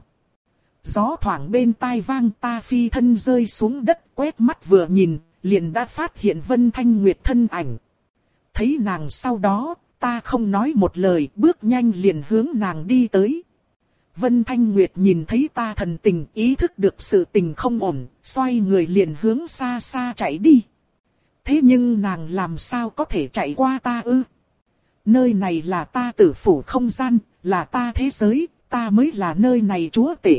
Gió thoảng bên tai vang, ta phi thân rơi xuống đất, quét mắt vừa nhìn, liền đã phát hiện Vân Thanh Nguyệt thân ảnh. Thấy nàng sau đó, ta không nói một lời, bước nhanh liền hướng nàng đi tới. Vân Thanh Nguyệt nhìn thấy ta thần tình, ý thức được sự tình không ổn, xoay người liền hướng xa xa chạy đi. Thế nhưng nàng làm sao có thể chạy qua ta ư? Nơi này là ta tử phủ không gian, là ta thế giới, ta mới là nơi này chúa tể.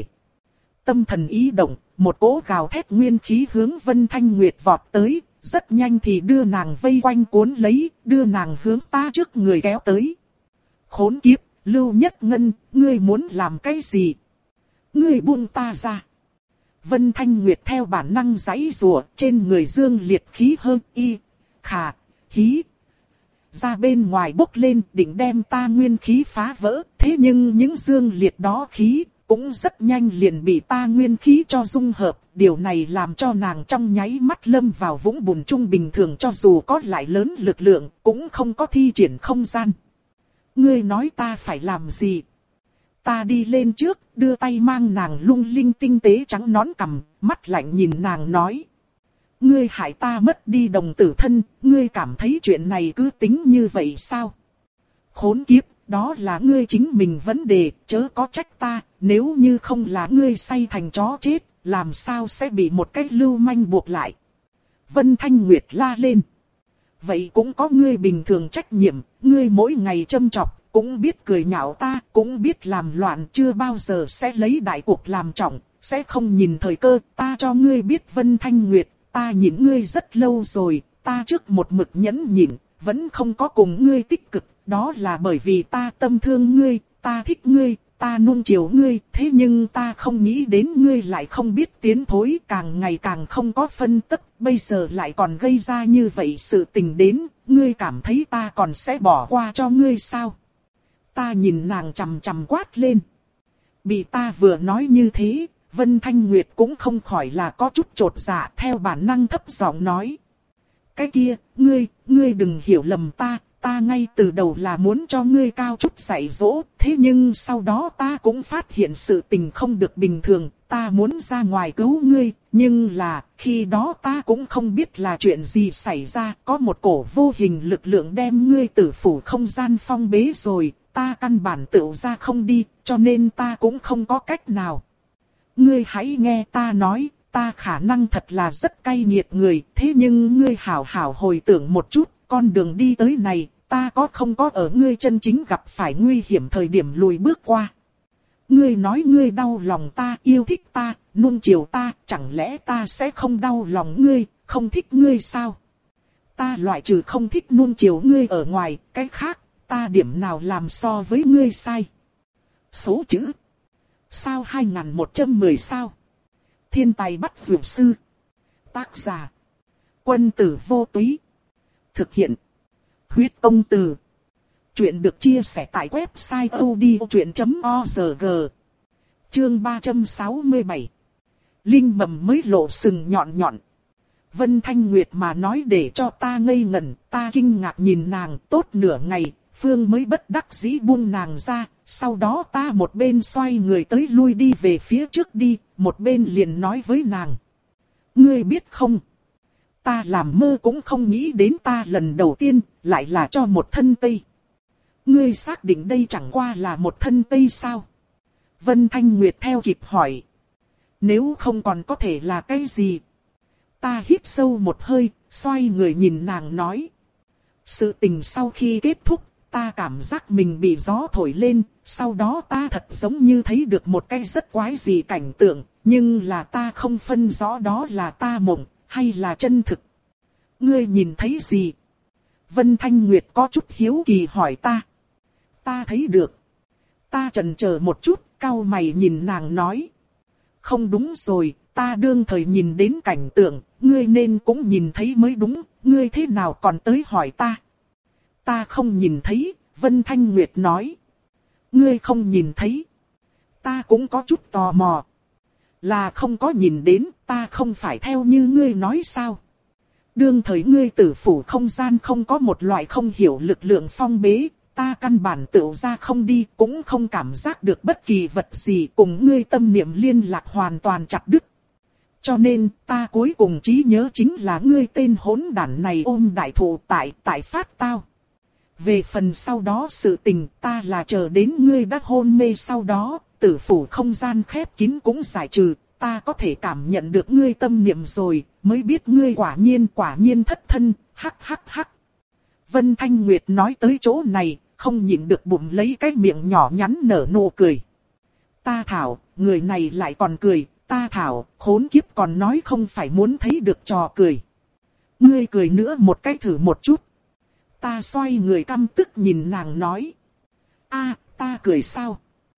Tâm thần ý động, một cỗ gào thét nguyên khí hướng Vân Thanh Nguyệt vọt tới, rất nhanh thì đưa nàng vây quanh cuốn lấy, đưa nàng hướng ta trước người kéo tới. Khốn kiếp, Lưu Nhất Ngân, ngươi muốn làm cái gì? Ngươi buông ta ra. Vân Thanh Nguyệt theo bản năng giãy giụa, trên người dương liệt khí hơn y, khà, hí. Ra bên ngoài bốc lên định đem ta nguyên khí phá vỡ, thế nhưng những dương liệt đó khí cũng rất nhanh liền bị ta nguyên khí cho dung hợp, điều này làm cho nàng trong nháy mắt lâm vào vũng bùn trung bình thường, cho dù có lại lớn lực lượng cũng không có thi triển không gian. Ngươi nói ta phải làm gì? Ta đi lên trước, đưa tay mang nàng lung linh tinh tế trắng nón cằm, mắt lạnh nhìn nàng nói. Ngươi hại ta mất đi đồng tử thân, ngươi cảm thấy chuyện này cứ tính như vậy sao? Khốn kiếp, đó là ngươi chính mình vấn đề, chớ có trách ta, nếu như không là ngươi say thành chó chết, làm sao sẽ bị một cái lưu manh buộc lại? Vân Thanh Nguyệt la lên. Vậy cũng có ngươi bình thường trách nhiệm, ngươi mỗi ngày châm chọc, cũng biết cười nhạo ta, cũng biết làm loạn, chưa bao giờ sẽ lấy đại cuộc làm trọng, sẽ không nhìn thời cơ. Ta cho ngươi biết Vân Thanh Nguyệt, ta nhịn ngươi rất lâu rồi, ta trước một mực nhẫn nhịn, vẫn không có cùng ngươi tích cực, đó là bởi vì ta tâm thương ngươi, ta thích ngươi, ta nuông chiều ngươi, thế nhưng ta không nghĩ đến ngươi lại không biết tiến thối, càng ngày càng không có phân tích, bây giờ lại còn gây ra như vậy sự tình đến, ngươi cảm thấy ta còn sẽ bỏ qua cho ngươi sao? Ta nhìn nàng chằm chằm quát lên. Bị ta vừa nói như thế, Vân Thanh Nguyệt cũng không khỏi là có chút chột dạ, theo bản năng thấp giọng nói. Cái kia, ngươi, ngươi đừng hiểu lầm ta, ta ngay từ đầu là muốn cho ngươi cao chút dạy dỗ, thế nhưng sau đó ta cũng phát hiện sự tình không được bình thường, ta muốn ra ngoài cứu ngươi, nhưng là, khi đó ta cũng không biết là chuyện gì xảy ra, có một cổ vô hình lực lượng đem ngươi tử phủ không gian phong bế rồi, ta căn bản tự ra không đi, cho nên ta cũng không có cách nào. Ngươi hãy nghe ta nói, ta khả năng thật là rất cay nghiệt người, thế nhưng ngươi hảo hảo hồi tưởng một chút, con đường đi tới này, ta có không có ở ngươi chân chính gặp phải nguy hiểm thời điểm lùi bước qua. Ngươi nói ngươi đau lòng ta, yêu thích ta, nuông chiều ta, chẳng lẽ ta sẽ không đau lòng ngươi, không thích ngươi sao? Ta loại trừ không thích nuông chiều ngươi ở ngoài, cái khác, ta điểm nào làm so với ngươi sai? Số chữ. Sao hai nghìn một trăm mười sao? Thiên tài bắt dược sư. Tác giả. Quân tử vô túy. Thực hiện. Huyết công từ. Chuyện được chia sẻ tại website odchuyện chấm org. Chương ba trăm sáu mươi bảy. Linh mầm mới lộ sừng nhọn nhọn. Vân Thanh Nguyệt mà nói để cho ta ngây ngẩn, ta kinh ngạc nhìn nàng tốt nửa ngày, Phương mới bất đắc dĩ buông nàng ra, sau đó ta một bên xoay người tới lui đi về phía trước đi, một bên liền nói với nàng. Ngươi biết không? Ta làm mơ cũng không nghĩ đến ta lần đầu tiên, lại là cho một thân tây. Ngươi xác định đây chẳng qua là một thân tây sao? Vân Thanh Nguyệt theo kịp hỏi. Nếu không còn có thể là cái gì? Ta hít sâu một hơi, xoay người nhìn nàng nói. Sự tình sau khi kết thúc, ta cảm giác mình bị gió thổi lên, sau đó ta thật giống như thấy được một cái rất quái dị cảnh tượng, nhưng là ta không phân rõ đó là ta mộng, hay là chân thực. Ngươi nhìn thấy gì? Vân Thanh Nguyệt có chút hiếu kỳ hỏi ta. Ta thấy được. Ta chần chờ một chút, cau mày nhìn nàng nói. Không đúng rồi, ta đương thời nhìn đến cảnh tượng, ngươi nên cũng nhìn thấy mới đúng, ngươi thế nào còn tới hỏi ta? Ta không nhìn thấy, Vân Thanh Nguyệt nói. Ngươi không nhìn thấy. Ta cũng có chút tò mò. Là không có nhìn đến, ta không phải theo như ngươi nói sao? Đương thời ngươi tử phủ không gian không có một loại không hiểu lực lượng phong bế, ta căn bản tựu ra không đi, cũng không cảm giác được bất kỳ vật gì, cùng ngươi tâm niệm liên lạc hoàn toàn chặt đứt. Cho nên, ta cuối cùng trí nhớ chính là ngươi tên hỗn đản này ôm đại thụ tại, tại phát tao. Về phần sau đó sự tình, ta là chờ đến ngươi đã hôn mê sau đó, tử phủ không gian khép kín cũng giải trừ, ta có thể cảm nhận được ngươi tâm niệm rồi, mới biết ngươi quả nhiên quả nhiên thất thân, hắc hắc hắc. Vân Thanh Nguyệt nói tới chỗ này, không nhịn được bụng lấy cái miệng nhỏ nhắn nở nụ cười. Ta thảo, người này lại còn cười, ta thảo, khốn kiếp còn nói không phải muốn thấy được trò cười. Ngươi cười nữa một cái thử một chút. Ta xoay người căm tức nhìn nàng nói. A, ta cười sao?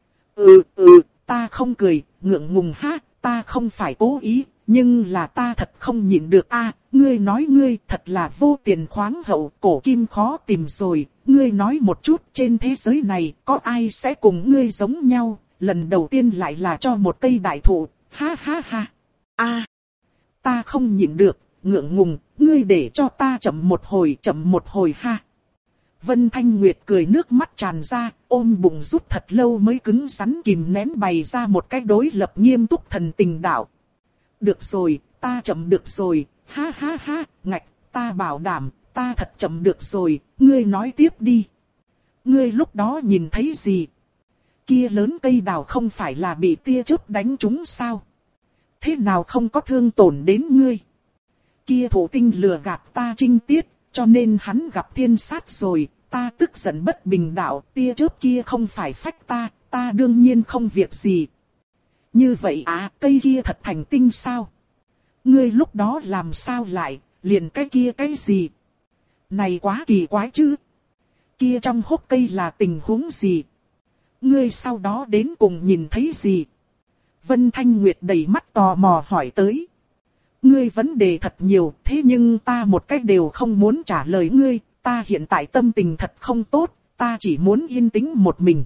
Ừ, ừ, ta không cười, ngượng ngùng ha, ta không phải cố ý, nhưng là ta thật không nhịn được a. Ngươi nói ngươi thật là vô tiền khoáng hậu, cổ kim khó tìm rồi, ngươi nói một chút trên thế giới này có ai sẽ cùng ngươi giống nhau, lần đầu tiên lại là cho một cây đại thụ, ha ha ha. A, ta không nhịn được, ngượng ngùng, ngươi để cho ta chậm một hồi chậm một hồi ha. Vân Thanh Nguyệt cười nước mắt tràn ra, ôm bụng rút thật lâu mới cứng rắn kìm nén bày ra một cái đối lập nghiêm túc thần tình đạo. Được rồi, ta chậm được rồi, ha ha ha, ngạch, ta bảo đảm, ta thật chậm được rồi, ngươi nói tiếp đi. Ngươi lúc đó nhìn thấy gì? Kia lớn cây đào không phải là bị tia chớp đánh trúng sao? Thế nào không có thương tổn đến ngươi? Kia thổ tinh lừa gạt ta trinh tiết, cho nên hắn gặp thiên sát rồi, ta tức giận bất bình đạo, tia chớp kia không phải phách ta, ta đương nhiên không việc gì. Như vậy à, cây kia thật thành tinh sao? Ngươi lúc đó làm sao lại, liền cái kia cái gì? Này quá kỳ quái chứ? Kia trong hốc cây là tình huống gì? Ngươi sau đó đến cùng nhìn thấy gì? Vân Thanh Nguyệt đầy mắt tò mò hỏi tới. Ngươi vấn đề thật nhiều, thế nhưng ta một cách đều không muốn trả lời ngươi, ta hiện tại tâm tình thật không tốt, ta chỉ muốn yên tĩnh một mình.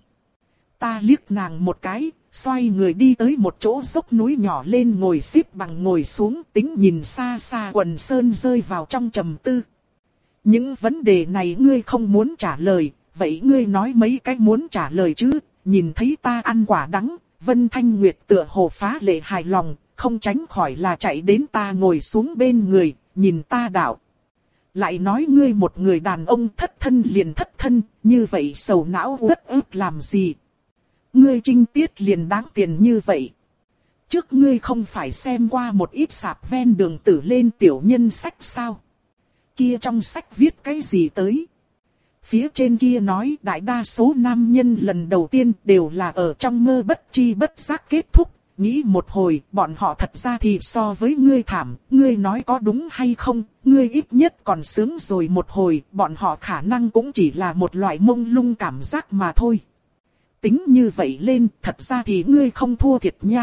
Ta liếc nàng một cái, xoay người đi tới một chỗ dốc núi nhỏ lên ngồi xếp bằng ngồi xuống, tính nhìn xa xa quần sơn rơi vào trong trầm tư. Những vấn đề này ngươi không muốn trả lời, vậy ngươi nói mấy cái muốn trả lời chứ, nhìn thấy ta ăn quả đắng, Vân Thanh Nguyệt tựa hồ phá lệ hài lòng, không tránh khỏi là chạy đến ta ngồi xuống bên người, nhìn ta đạo. Lại nói ngươi một người đàn ông thất thân liền thất thân, như vậy sầu não uất ức làm gì? Ngươi trinh tiết liền đáng tiền như vậy. Trước ngươi không phải xem qua một ít sạp ven đường tử lên tiểu nhân sách sao? Kia trong sách viết cái gì tới? Phía trên kia nói đại đa số nam nhân lần đầu tiên đều là ở trong mơ bất chi bất giác kết thúc. Nghĩ một hồi, bọn họ thật ra thì so với ngươi thảm, ngươi nói có đúng hay không, ngươi ít nhất còn sướng rồi một hồi, bọn họ khả năng cũng chỉ là một loại mông lung cảm giác mà thôi. Tính như vậy lên, thật ra thì ngươi không thua thiệt nha.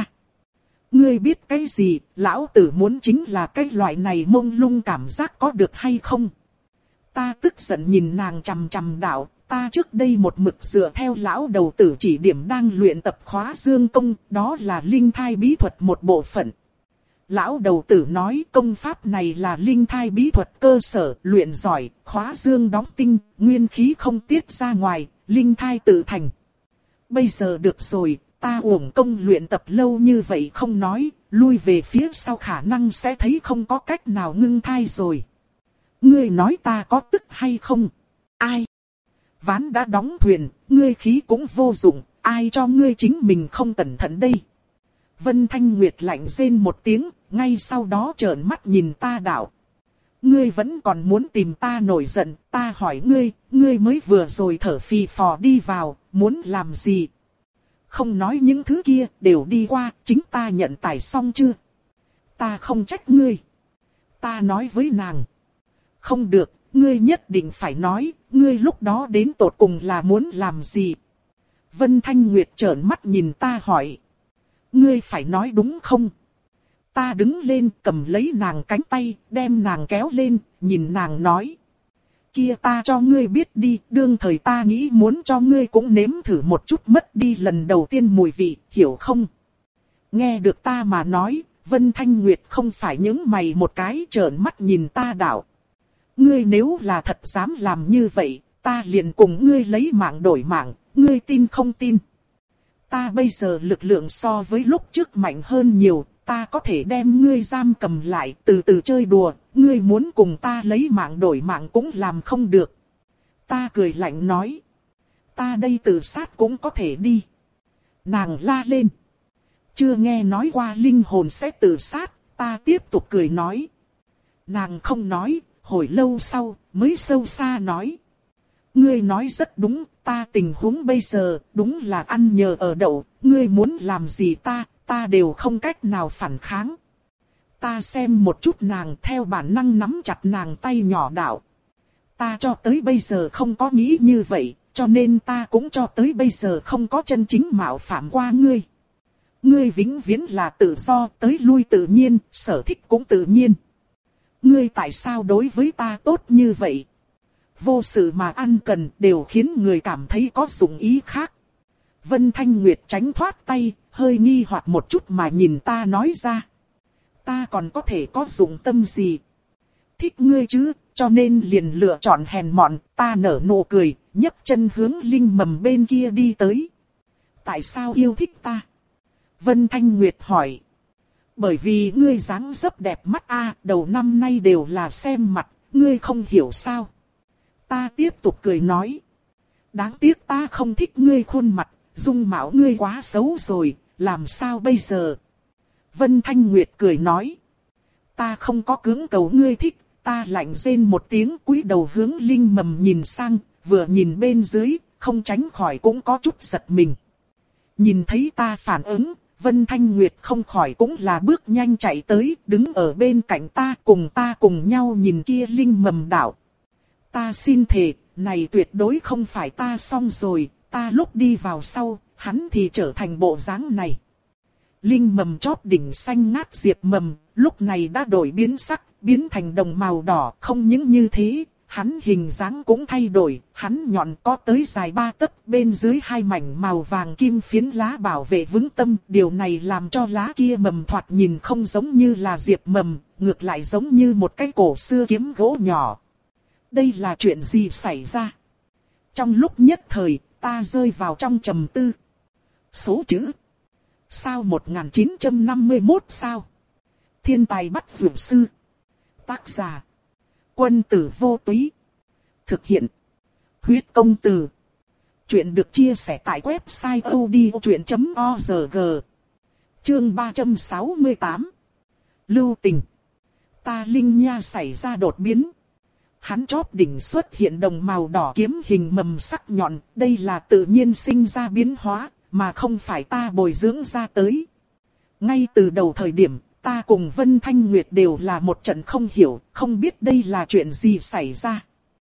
Ngươi biết cái gì, lão tử muốn chính là cái loại này mông lung cảm giác có được hay không? Ta tức giận nhìn nàng chằm chằm đạo, ta trước đây một mực dựa theo lão đầu tử chỉ điểm đang luyện tập khóa dương công, đó là linh thai bí thuật một bộ phận. Lão đầu tử nói công pháp này là linh thai bí thuật cơ sở, luyện giỏi, khóa dương đóng tinh, nguyên khí không tiết ra ngoài, linh thai tự thành. Bây giờ được rồi, ta uổng công luyện tập lâu như vậy không nói, lui về phía sau khả năng sẽ thấy không có cách nào ngưng thai rồi. Ngươi nói ta có tức hay không? Ai? Ván đã đóng thuyền, ngươi khí cũng vô dụng, ai cho ngươi chính mình không cẩn thận đây? Vân Thanh Nguyệt lạnh rên một tiếng, ngay sau đó trợn mắt nhìn ta đạo. Ngươi vẫn còn muốn tìm ta nổi giận, ta hỏi ngươi, ngươi mới vừa rồi thở phì phò đi vào, muốn làm gì? Không nói những thứ kia, đều đi qua, chính ta nhận tài xong chưa? Ta không trách ngươi. Ta nói với nàng. Không được, ngươi nhất định phải nói, ngươi lúc đó đến tột cùng là muốn làm gì? Vân Thanh Nguyệt trợn mắt nhìn ta hỏi. Ngươi phải nói đúng không? Ta đứng lên cầm lấy nàng cánh tay, đem nàng kéo lên, nhìn nàng nói. Kia ta cho ngươi biết đi, đương thời ta nghĩ muốn cho ngươi cũng nếm thử một chút mất đi lần đầu tiên mùi vị, hiểu không? Nghe được ta mà nói, Vân Thanh Nguyệt không phải những mày một cái trợn mắt nhìn ta đạo. Ngươi nếu là thật dám làm như vậy, ta liền cùng ngươi lấy mạng đổi mạng, ngươi tin không tin? Ta bây giờ lực lượng so với lúc trước mạnh hơn nhiều, ta có thể đem ngươi giam cầm lại từ từ chơi đùa, ngươi muốn cùng ta lấy mạng đổi mạng cũng làm không được. Ta cười lạnh nói, ta đây tự sát cũng có thể đi. Nàng la lên, chưa nghe nói qua linh hồn sẽ tự sát, ta tiếp tục cười nói. Nàng không nói, hồi lâu sau mới sâu xa nói. Ngươi nói rất đúng, ta tình huống bây giờ đúng là ăn nhờ ở đậu, ngươi muốn làm gì ta, ta đều không cách nào phản kháng. Ta xem một chút nàng theo bản năng nắm chặt nàng tay nhỏ đạo. Ta cho tới bây giờ không có nghĩ như vậy, cho nên ta cũng cho tới bây giờ không có chân chính mạo phạm qua ngươi. Ngươi vĩnh viễn là tự do, tới lui tự nhiên, sở thích cũng tự nhiên. Ngươi tại sao đối với ta tốt như vậy? Vô sự mà ăn cần đều khiến người cảm thấy có dụng ý khác. Vân Thanh Nguyệt tránh thoát tay, hơi nghi hoặc một chút mà nhìn ta nói ra. Ta còn có thể có dụng tâm gì? Thích ngươi chứ, cho nên liền lựa chọn hèn mọn, ta nở nụ cười, nhấc chân hướng linh mầm bên kia đi tới. Tại sao yêu thích ta? Vân Thanh Nguyệt hỏi. Bởi vì ngươi dáng dấp đẹp mắt a, đầu năm nay đều là xem mặt, ngươi không hiểu sao? Ta tiếp tục cười nói. Đáng tiếc ta không thích ngươi khuôn mặt, dung mạo ngươi quá xấu rồi, làm sao bây giờ? Vân Thanh Nguyệt cười nói. Ta không có cưỡng cầu ngươi thích, ta lạnh rên một tiếng cúi đầu hướng linh mầm nhìn sang, vừa nhìn bên dưới, không tránh khỏi cũng có chút giật mình. Nhìn thấy ta phản ứng, Vân Thanh Nguyệt không khỏi cũng là bước nhanh chạy tới, đứng ở bên cạnh ta cùng ta cùng nhau nhìn kia linh mầm đảo. Ta xin thề, này tuyệt đối không phải ta xong rồi, ta lúc đi vào sau, hắn thì trở thành bộ dáng này. Linh mầm chót đỉnh xanh ngát diệp mầm, lúc này đã đổi biến sắc, biến thành đồng màu đỏ, không những như thế, hắn hình dáng cũng thay đổi, hắn nhọn có tới dài ba tấc, bên dưới hai mảnh màu vàng kim phiến lá bảo vệ vững tâm, điều này làm cho lá kia mầm thoạt nhìn không giống như là diệp mầm, ngược lại giống như một cái cổ xưa kiếm gỗ nhỏ. Đây là chuyện gì xảy ra? Trong lúc nhất thời, ta rơi vào trong trầm tư. Số chữ. Sao một nghìn chín trăm năm mươi mốt sao? Thiên tài bắt dược sư. Tác giả. Quân tử vô túy. Thực hiện. Huyết công từ. Chuyện được chia sẻ tại website odchuyện chấm org. Chương ba trăm sáu mươi tám. Lưu tình. Ta linh nha xảy ra đột biến. Hắn chóp đỉnh xuất hiện đồng màu đỏ kiếm hình mầm sắc nhọn, đây là tự nhiên sinh ra biến hóa, mà không phải ta bồi dưỡng ra tới. Ngay từ đầu thời điểm, ta cùng Vân Thanh Nguyệt đều là một trận không hiểu, không biết đây là chuyện gì xảy ra.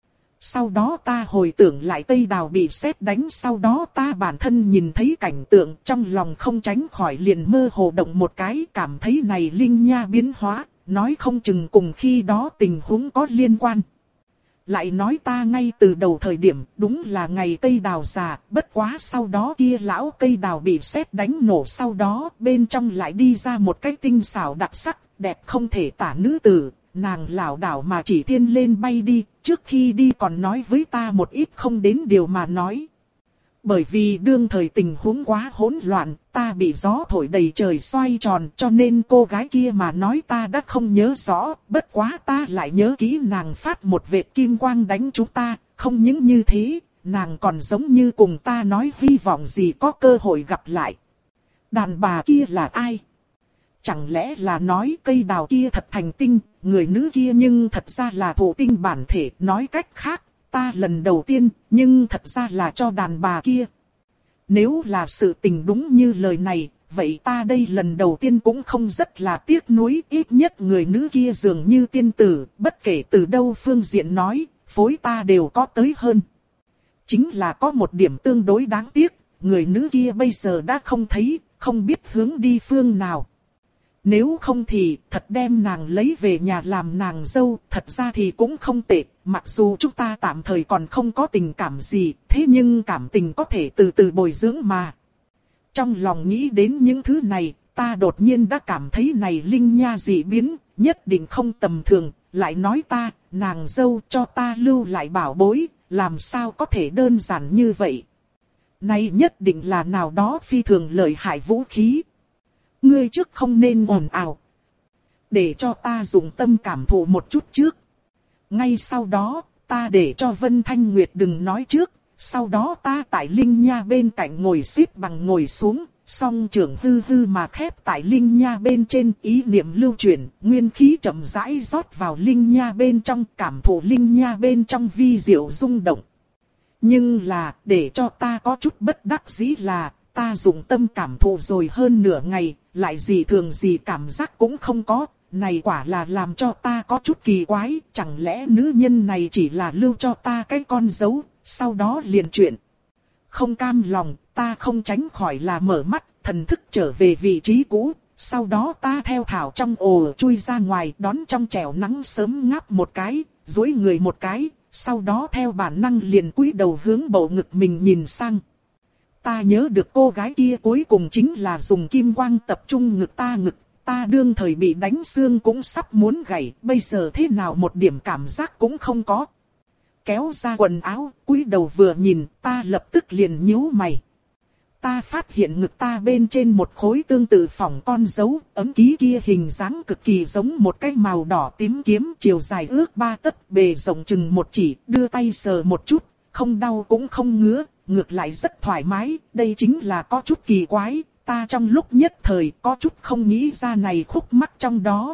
Sau đó ta hồi tưởng lại cây đào bị sét đánh, sau đó ta bản thân nhìn thấy cảnh tượng, trong lòng không tránh khỏi liền mơ hồ động một cái, cảm thấy này linh nha biến hóa, nói không chừng cùng khi đó tình huống có liên quan. Lại nói ta ngay từ đầu thời điểm, đúng là ngày cây đào già, bất quá sau đó kia lão cây đào bị sét đánh nổ, sau đó bên trong lại đi ra một cái tinh xảo đặc sắc, đẹp không thể tả nữ tử. Nàng lảo đảo mà chỉ thiên lên bay đi, trước khi đi còn nói với ta một ít không đến điều mà nói. Bởi vì đương thời tình huống quá hỗn loạn, ta bị gió thổi đầy trời xoay tròn, cho nên cô gái kia mà nói ta đã không nhớ rõ, bất quá ta lại nhớ kỹ nàng phát một vệt kim quang đánh chúng ta, không những như thế, nàng còn giống như cùng ta nói hy vọng gì có cơ hội gặp lại. Đàn bà kia là ai? Chẳng lẽ là nói cây đào kia thật thành tinh, người nữ kia nhưng thật ra là thổ tinh bản thể, nói cách khác, ta lần đầu tiên, nhưng thật ra là cho đàn bà kia. Nếu là sự tình đúng như lời này, vậy ta đây lần đầu tiên cũng không rất là tiếc nuối, ít nhất người nữ kia dường như tiên tử, bất kể từ đâu phương diện nói, phối ta đều có tới hơn. Chính là có một điểm tương đối đáng tiếc, người nữ kia bây giờ đã không thấy, không biết hướng đi phương nào. Nếu không thì thật đem nàng lấy về nhà làm nàng dâu, thật ra thì cũng không tệ, mặc dù chúng ta tạm thời còn không có tình cảm gì, thế nhưng cảm tình có thể từ từ bồi dưỡng mà. Trong lòng nghĩ đến những thứ này, ta đột nhiên đã cảm thấy này linh nha dị biến, nhất định không tầm thường, lại nói ta, nàng dâu cho ta lưu lại bảo bối, làm sao có thể đơn giản như vậy. Này nhất định là nào đó phi thường lợi hại vũ khí. Ngươi trước không nên ồn ào. Để cho ta dùng tâm cảm thụ một chút trước. Ngay sau đó, ta để cho Vân Thanh Nguyệt đừng nói trước. Sau đó ta tại Linh Nha bên cạnh ngồi xếp bằng ngồi xuống. Song trưởng hư hư mà khép tại Linh Nha bên trên, ý niệm lưu chuyển. Nguyên khí chậm rãi rót vào Linh Nha bên trong, cảm thụ Linh Nha bên trong vi diệu rung động. Nhưng là, để cho ta có chút bất đắc dĩ là, ta dùng tâm cảm thụ rồi hơn nửa ngày, lại gì thường gì cảm giác cũng không có, này quả là làm cho ta có chút kỳ quái, chẳng lẽ nữ nhân này chỉ là lưu cho ta cái con dấu, sau đó liền chuyện. Không cam lòng, ta không tránh khỏi là mở mắt, thần thức trở về vị trí cũ, sau đó ta theo thảo trong ồ chui ra ngoài, đón trong trẻo nắng sớm ngáp một cái, duỗi người một cái, sau đó theo bản năng liền cúi đầu hướng bộ ngực mình nhìn sang. Ta nhớ được cô gái kia cuối cùng chính là dùng kim quang tập trung ngực ta ngực, ta đương thời bị đánh xương cũng sắp muốn gãy, bây giờ thế nào một điểm cảm giác cũng không có. Kéo ra quần áo, cúi đầu vừa nhìn, ta lập tức liền nhíu mày. Ta phát hiện ngực ta bên trên một khối tương tự phỏng con dấu, ấm ký kia hình dáng cực kỳ giống một cái màu đỏ tím kiếm, chiều dài ước ba tấc, bề rộng chừng một chỉ, đưa tay sờ một chút, không đau cũng không ngứa. Ngược lại rất thoải mái, đây chính là có chút kỳ quái, ta trong lúc nhất thời có chút không nghĩ ra này khúc mắc trong đó.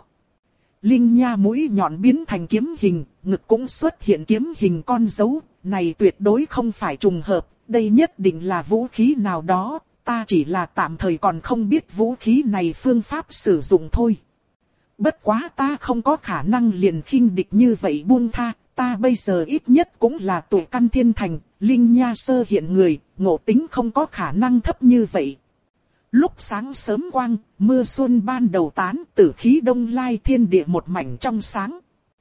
Linh nha mũi nhọn biến thành kiếm hình, ngực cũng xuất hiện kiếm hình con dấu, này tuyệt đối không phải trùng hợp, đây nhất định là vũ khí nào đó, ta chỉ là tạm thời còn không biết vũ khí này phương pháp sử dụng thôi. Bất quá ta không có khả năng liền khinh địch như vậy buông tha, ta bây giờ ít nhất cũng là tuổi căn thiên thành, linh nha sơ hiện người, ngộ tính không có khả năng thấp như vậy. Lúc sáng sớm quang, mưa xuân ban đầu tán, tử khí đông lai thiên địa một mảnh trong sáng.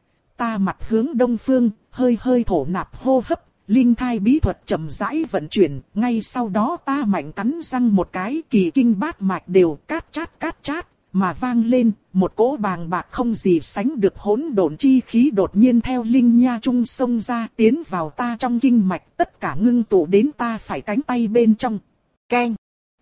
Ta mặt hướng đông phương, hơi hơi thổ nạp hô hấp, linh thai bí thuật chậm rãi vận chuyển, ngay sau đó ta mạnh cắn răng một cái, kỳ kinh bát mạch đều cát chát cát chát. Mà vang lên, một cỗ bàng bạc không gì sánh được hỗn độn chi khí đột nhiên theo linh nha trung xông ra, tiến vào ta trong kinh mạch, tất cả ngưng tụ đến ta phải cánh tay bên trong. Keng!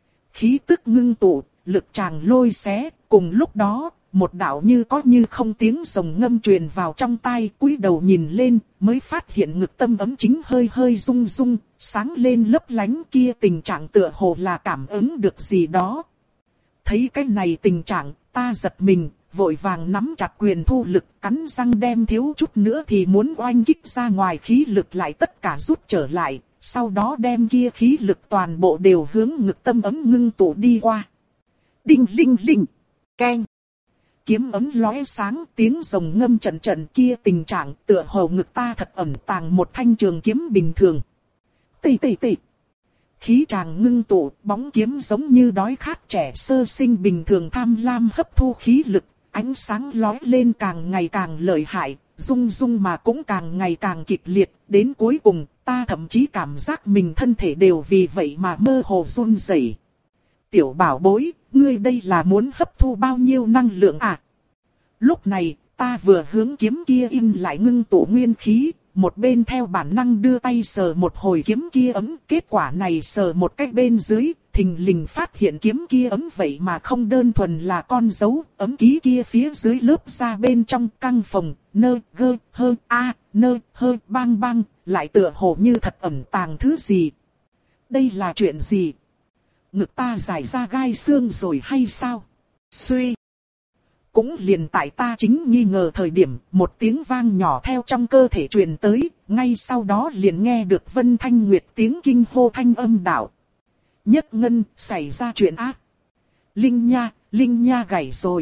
Khí tức ngưng tụ, lực tràng lôi xé, cùng lúc đó, một đạo như có như không tiếng rồng ngâm truyền vào trong tai, cúi đầu nhìn lên, mới phát hiện ngực tâm ấm chính hơi hơi rung rung, sáng lên lấp lánh kia, tình trạng tựa hồ là cảm ứng được gì đó. Thấy cái này tình trạng, ta giật mình, vội vàng nắm chặt quyền thu lực, cắn răng đem thiếu chút nữa thì muốn oanh kích ra ngoài khí lực lại tất cả rút trở lại, sau đó đem kia khí lực toàn bộ đều hướng ngực tâm ấm ngưng tụ đi qua. Đinh linh linh, keng. Kiếm ấm lóe sáng, tiếng rồng ngâm trận trận, kia tình trạng tựa hồ ngực ta thật ẩn tàng một thanh trường kiếm bình thường. Tì tì tì. Khí tràng ngưng tụ, bóng kiếm giống như đói khát trẻ sơ sinh bình thường tham lam hấp thu khí lực, ánh sáng lóe lên càng ngày càng lợi hại, rung rung mà cũng càng ngày càng kịch liệt, đến cuối cùng, ta thậm chí cảm giác mình thân thể đều vì vậy mà mơ hồ run rẩy. Tiểu bảo bối, ngươi đây là muốn hấp thu bao nhiêu năng lượng à? Lúc này, ta vừa hướng kiếm kia in lại ngưng tụ nguyên khí, một bên theo bản năng đưa tay sờ một hồi kiếm kia ấm, kết quả này sờ một cách bên dưới, thình lình phát hiện kiếm kia ấm vậy mà không đơn thuần là con dấu, ấm ký kia phía dưới lớp da bên trong căng phồng, nơ, gơ, hơ, a, nơ, hơ, bang bang, lại tựa hồ như thật ẩn tàng thứ gì. Đây là chuyện gì? Ngực ta giải ra gai xương rồi hay sao? Suy. Cũng liền tại ta chính nghi ngờ thời điểm, một tiếng vang nhỏ theo trong cơ thể truyền tới, ngay sau đó liền nghe được Vân Thanh Nguyệt tiếng kinh hô thanh âm đạo. Nhất Ngân, xảy ra chuyện ác. Linh Nha, Linh Nha gãy rồi.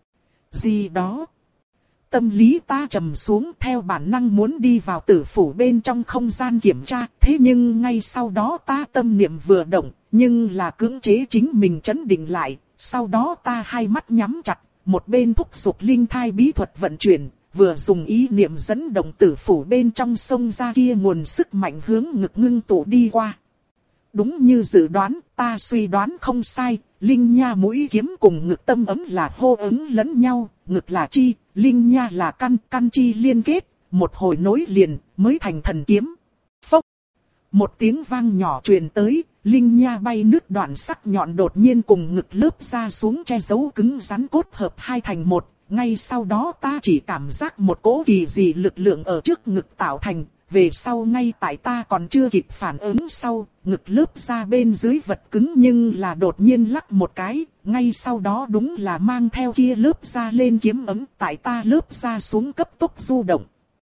Gì đó? Tâm lý ta trầm xuống theo bản năng muốn đi vào tử phủ bên trong không gian kiểm tra, thế nhưng ngay sau đó ta tâm niệm vừa động, nhưng là cưỡng chế chính mình trấn định lại, sau đó ta hai mắt nhắm chặt. Một bên thúc giục linh thai bí thuật vận chuyển, vừa dùng ý niệm dẫn động tử phủ bên trong sông ra kia nguồn sức mạnh hướng ngực ngưng tụ đi qua. Đúng như dự đoán, ta suy đoán không sai, Linh Nha mũi kiếm cùng ngực tâm ấm là hô ứng lẫn nhau, ngực là chi, Linh Nha là căn, căn chi liên kết, một hồi nối liền, mới thành thần kiếm. Phốc! Một tiếng vang nhỏ truyền tới, Linh Nha bay nước đoạn sắc nhọn đột nhiên cùng ngực lớp ra xuống che giấu cứng rắn cốt hợp hai thành một. Ngay sau đó ta chỉ cảm giác một cỗ kỳ dị lực lượng ở trước ngực tạo thành. Về sau ngay tại ta còn chưa kịp phản ứng sau, ngực lớp ra bên dưới vật cứng nhưng là đột nhiên lắc một cái. Ngay sau đó đúng là mang theo kia lớp ra lên kiếm ấm tại ta lớp ra xuống cấp tốc du động.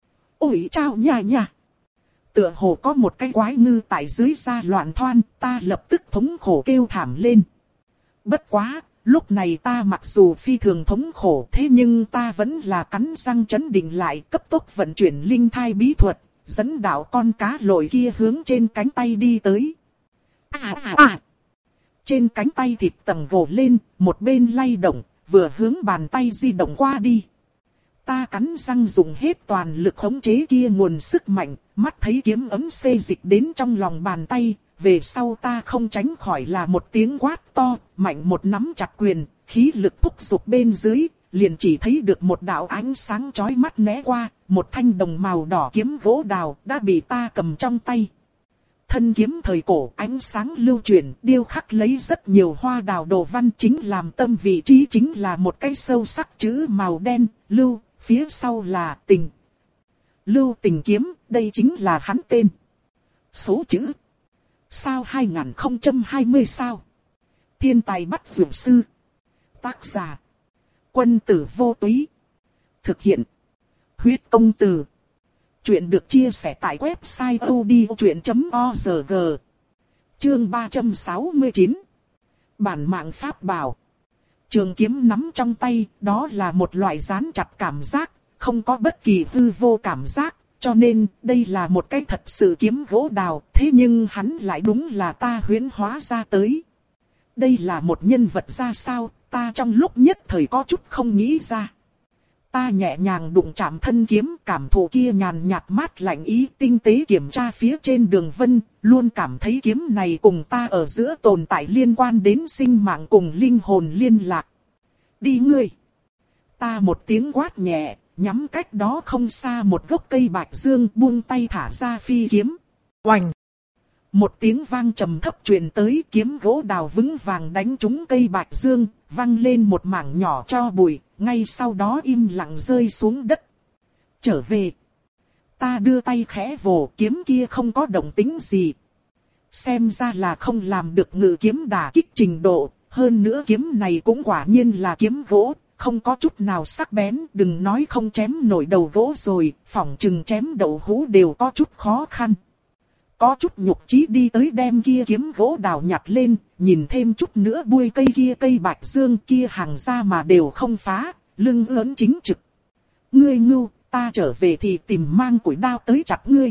Ôi chao nha nha! Tựa hồ có một cái quái ngư tại dưới da loạn thoan, ta lập tức thống khổ kêu thảm lên. Bất quá, lúc này ta mặc dù phi thường thống khổ thế nhưng ta vẫn là cắn răng trấn định lại cấp tốc vận chuyển linh thai bí thuật, dẫn đạo con cá lội kia hướng trên cánh tay đi tới. À à à! Trên cánh tay thịt tầng gồ lên, một bên lay động, vừa hướng bàn tay di động qua đi. Ta cắn răng dùng hết toàn lực khống chế kia nguồn sức mạnh, mắt thấy kiếm ấm xê dịch đến trong lòng bàn tay, về sau ta không tránh khỏi là một tiếng quát to, mạnh một nắm chặt quyền, khí lực thúc giục bên dưới, liền chỉ thấy được một đạo ánh sáng chói mắt né qua, một thanh đồng màu đỏ kiếm gỗ đào đã bị ta cầm trong tay. Thân kiếm thời cổ ánh sáng lưu chuyển, điêu khắc lấy rất nhiều hoa đào đồ văn, chính làm tâm vị trí chính là một cái sâu sắc chữ màu đen, lưu. Phía sau là tình. Lưu Tình kiếm, đây chính là hắn tên. Số chữ. Sao hai không hai không sao? Thiên tài bắt dược sư. Tác giả. Quân tử vô túy. Thực hiện. Huyết công từ. Chuyện được chia sẻ tại website odchuyện chấm org. Chương ba trăm sáu mươi chín. Bản mạng pháp bảo. Trường kiếm nắm trong tay, đó là một loại dán chặt cảm giác, không có bất kỳ hư vô cảm giác, cho nên đây là một cái thật sự kiếm gỗ đào, thế nhưng hắn lại đúng là ta huyễn hóa ra tới. Đây là một nhân vật ra sao, ta trong lúc nhất thời có chút không nghĩ ra. Ta nhẹ nhàng đụng chạm thân kiếm, cảm thụ kia nhàn nhạt mát lạnh ý, tinh tế kiểm tra phía trên đường vân, luôn cảm thấy kiếm này cùng ta ở giữa tồn tại liên quan đến sinh mạng cùng linh hồn liên lạc. Đi ngươi! Ta một tiếng quát nhẹ, nhắm cách đó không xa một gốc cây bạch dương, buông tay thả ra phi kiếm. Oành! Một tiếng vang trầm thấp truyền tới, kiếm gỗ đào vững vàng đánh trúng cây bạch dương, văng lên một mảng nhỏ cho bụi, ngay sau đó im lặng rơi xuống đất. Trở về. Ta đưa tay khẽ vồ, kiếm kia không có động tĩnh gì. Xem ra là không làm được ngự kiếm đả kích trình độ, hơn nữa kiếm này cũng quả nhiên là kiếm gỗ, không có chút nào sắc bén, đừng nói không chém nổi đầu gỗ rồi, phỏng chừng chém đậu hũ đều có chút khó khăn. Có chút nhục chí đi tới đem kia kiếm gỗ đào nhặt lên, nhìn thêm chút nữa buôi cây kia cây bạch dương kia hàng ra mà đều không phá, lưng ớn chính trực. Ngươi ngưu, ta trở về thì tìm mang củi đao tới chặt ngươi.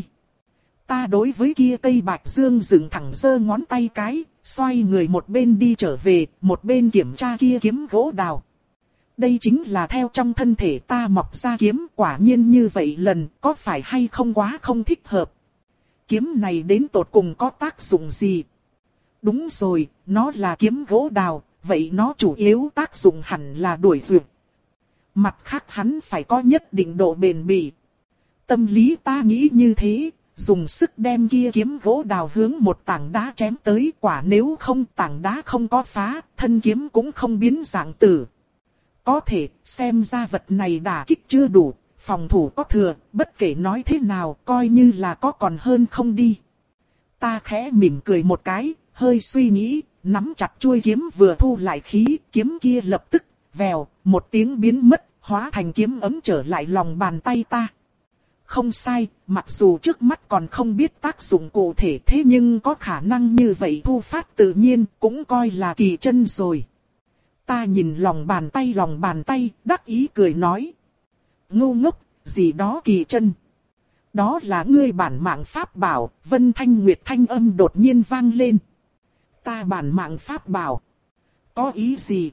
Ta đối với kia cây bạch dương dựng thẳng giơ ngón tay cái, xoay người một bên đi trở về, một bên kiểm tra kia kiếm gỗ đào. Đây chính là theo trong thân thể ta mọc ra kiếm, quả nhiên như vậy lần, có phải hay không quá không thích hợp. Kiếm này đến tột cùng có tác dụng gì? Đúng rồi, nó là kiếm gỗ đào, vậy nó chủ yếu tác dụng hẳn là đuổi dược. Mặt khác hắn phải có nhất định độ bền bỉ. Tâm lý ta nghĩ như thế, dùng sức đem kia kiếm gỗ đào hướng một tảng đá chém tới, quả nếu không tảng đá không có phá, thân kiếm cũng không biến dạng tử. Có thể, xem ra vật này đả kích chưa đủ, phòng thủ có thừa, bất kể nói thế nào, coi như là có còn hơn không đi. Ta khẽ mỉm cười một cái, hơi suy nghĩ, nắm chặt chuôi kiếm vừa thu lại khí, kiếm kia lập tức, vèo, một tiếng biến mất, hóa thành kiếm ấm trở lại lòng bàn tay ta. Không sai, mặc dù trước mắt còn không biết tác dụng cụ thể thế nhưng có khả năng như vậy thu phát tự nhiên, cũng coi là kỳ chân rồi. Ta nhìn lòng bàn tay lòng bàn tay, đắc ý cười nói. Ngu ngốc, gì đó kỳ chân. Đó là ngươi bản mạng pháp bảo, Vân Thanh Nguyệt thanh âm đột nhiên vang lên. Ta bản mạng pháp bảo. Có ý gì?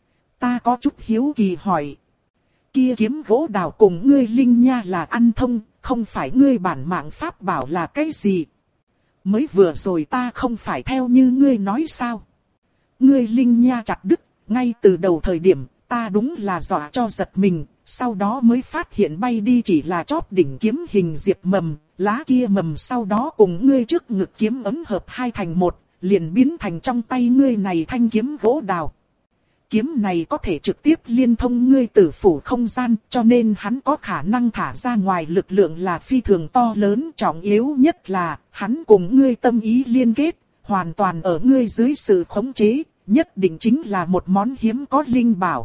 Ta có chút hiếu kỳ hỏi. Kia kiếm gỗ đào cùng ngươi linh nha là ăn thông, không phải ngươi bản mạng pháp bảo là cái gì? Mới vừa rồi ta không phải theo như ngươi nói sao? Ngươi linh nha chặt đứt, ngay từ đầu thời điểm, ta đúng là dọa cho giật mình, sau đó mới phát hiện bay đi chỉ là chóp đỉnh kiếm hình diệp mầm, lá kia mầm sau đó cùng ngươi trước ngực kiếm ấm hợp hai thành một, liền biến thành trong tay ngươi này thanh kiếm gỗ đào. Kiếm này có thể trực tiếp liên thông ngươi tử phủ không gian, cho nên hắn có khả năng thả ra ngoài lực lượng là phi thường to lớn, trọng yếu nhất là hắn cùng ngươi tâm ý liên kết, hoàn toàn ở ngươi dưới sự khống chế, nhất định chính là một món hiếm có linh bảo.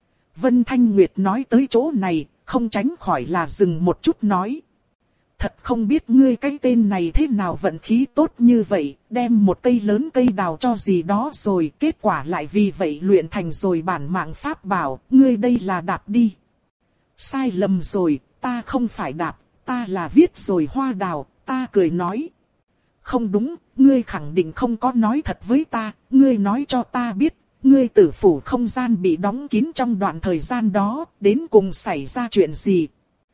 Vân Thanh Nguyệt nói tới chỗ này, không tránh khỏi là dừng một chút nói. Thật không biết ngươi cái tên này thế nào vận khí tốt như vậy, đem một cây lớn cây đào cho gì đó rồi, kết quả lại vì vậy luyện thành rồi bản mạng pháp bảo, ngươi đây là đạp đi. Sai lầm rồi, ta không phải đạp, ta là viết rồi hoa đào, ta cười nói. Không đúng, ngươi khẳng định không có nói thật với ta, ngươi nói cho ta biết, ngươi tử phủ không gian bị đóng kín trong đoạn thời gian đó, đến cùng xảy ra chuyện gì?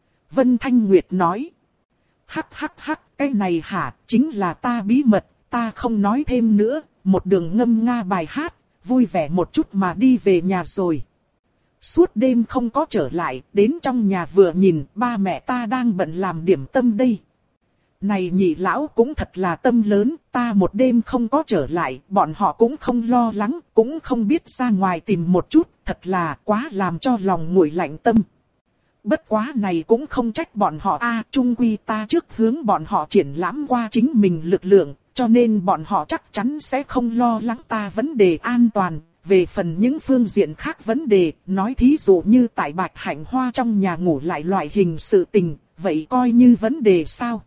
Vân Thanh Nguyệt nói. Hắc hắc hắc, cái này hả, chính là ta bí mật, ta không nói thêm nữa, một đường ngâm nga bài hát, vui vẻ một chút mà đi về nhà rồi. Suốt đêm không có trở lại, đến trong nhà vừa nhìn, ba mẹ ta đang bận làm điểm tâm đây. Này nhị lão cũng thật là tâm lớn, ta một đêm không có trở lại, bọn họ cũng không lo lắng, cũng không biết ra ngoài tìm một chút, thật là quá làm cho lòng nguội lạnh tâm. Bất quá này cũng không trách bọn họ a, chung quy ta trước hướng bọn họ triển lãm qua chính mình lực lượng, cho nên bọn họ chắc chắn sẽ không lo lắng ta vấn đề an toàn. Về phần những phương diện khác vấn đề, nói thí dụ như tại Bạch Hạnh Hoa trong nhà ngủ lại loại hình sự tình, vậy coi như vấn đề sao?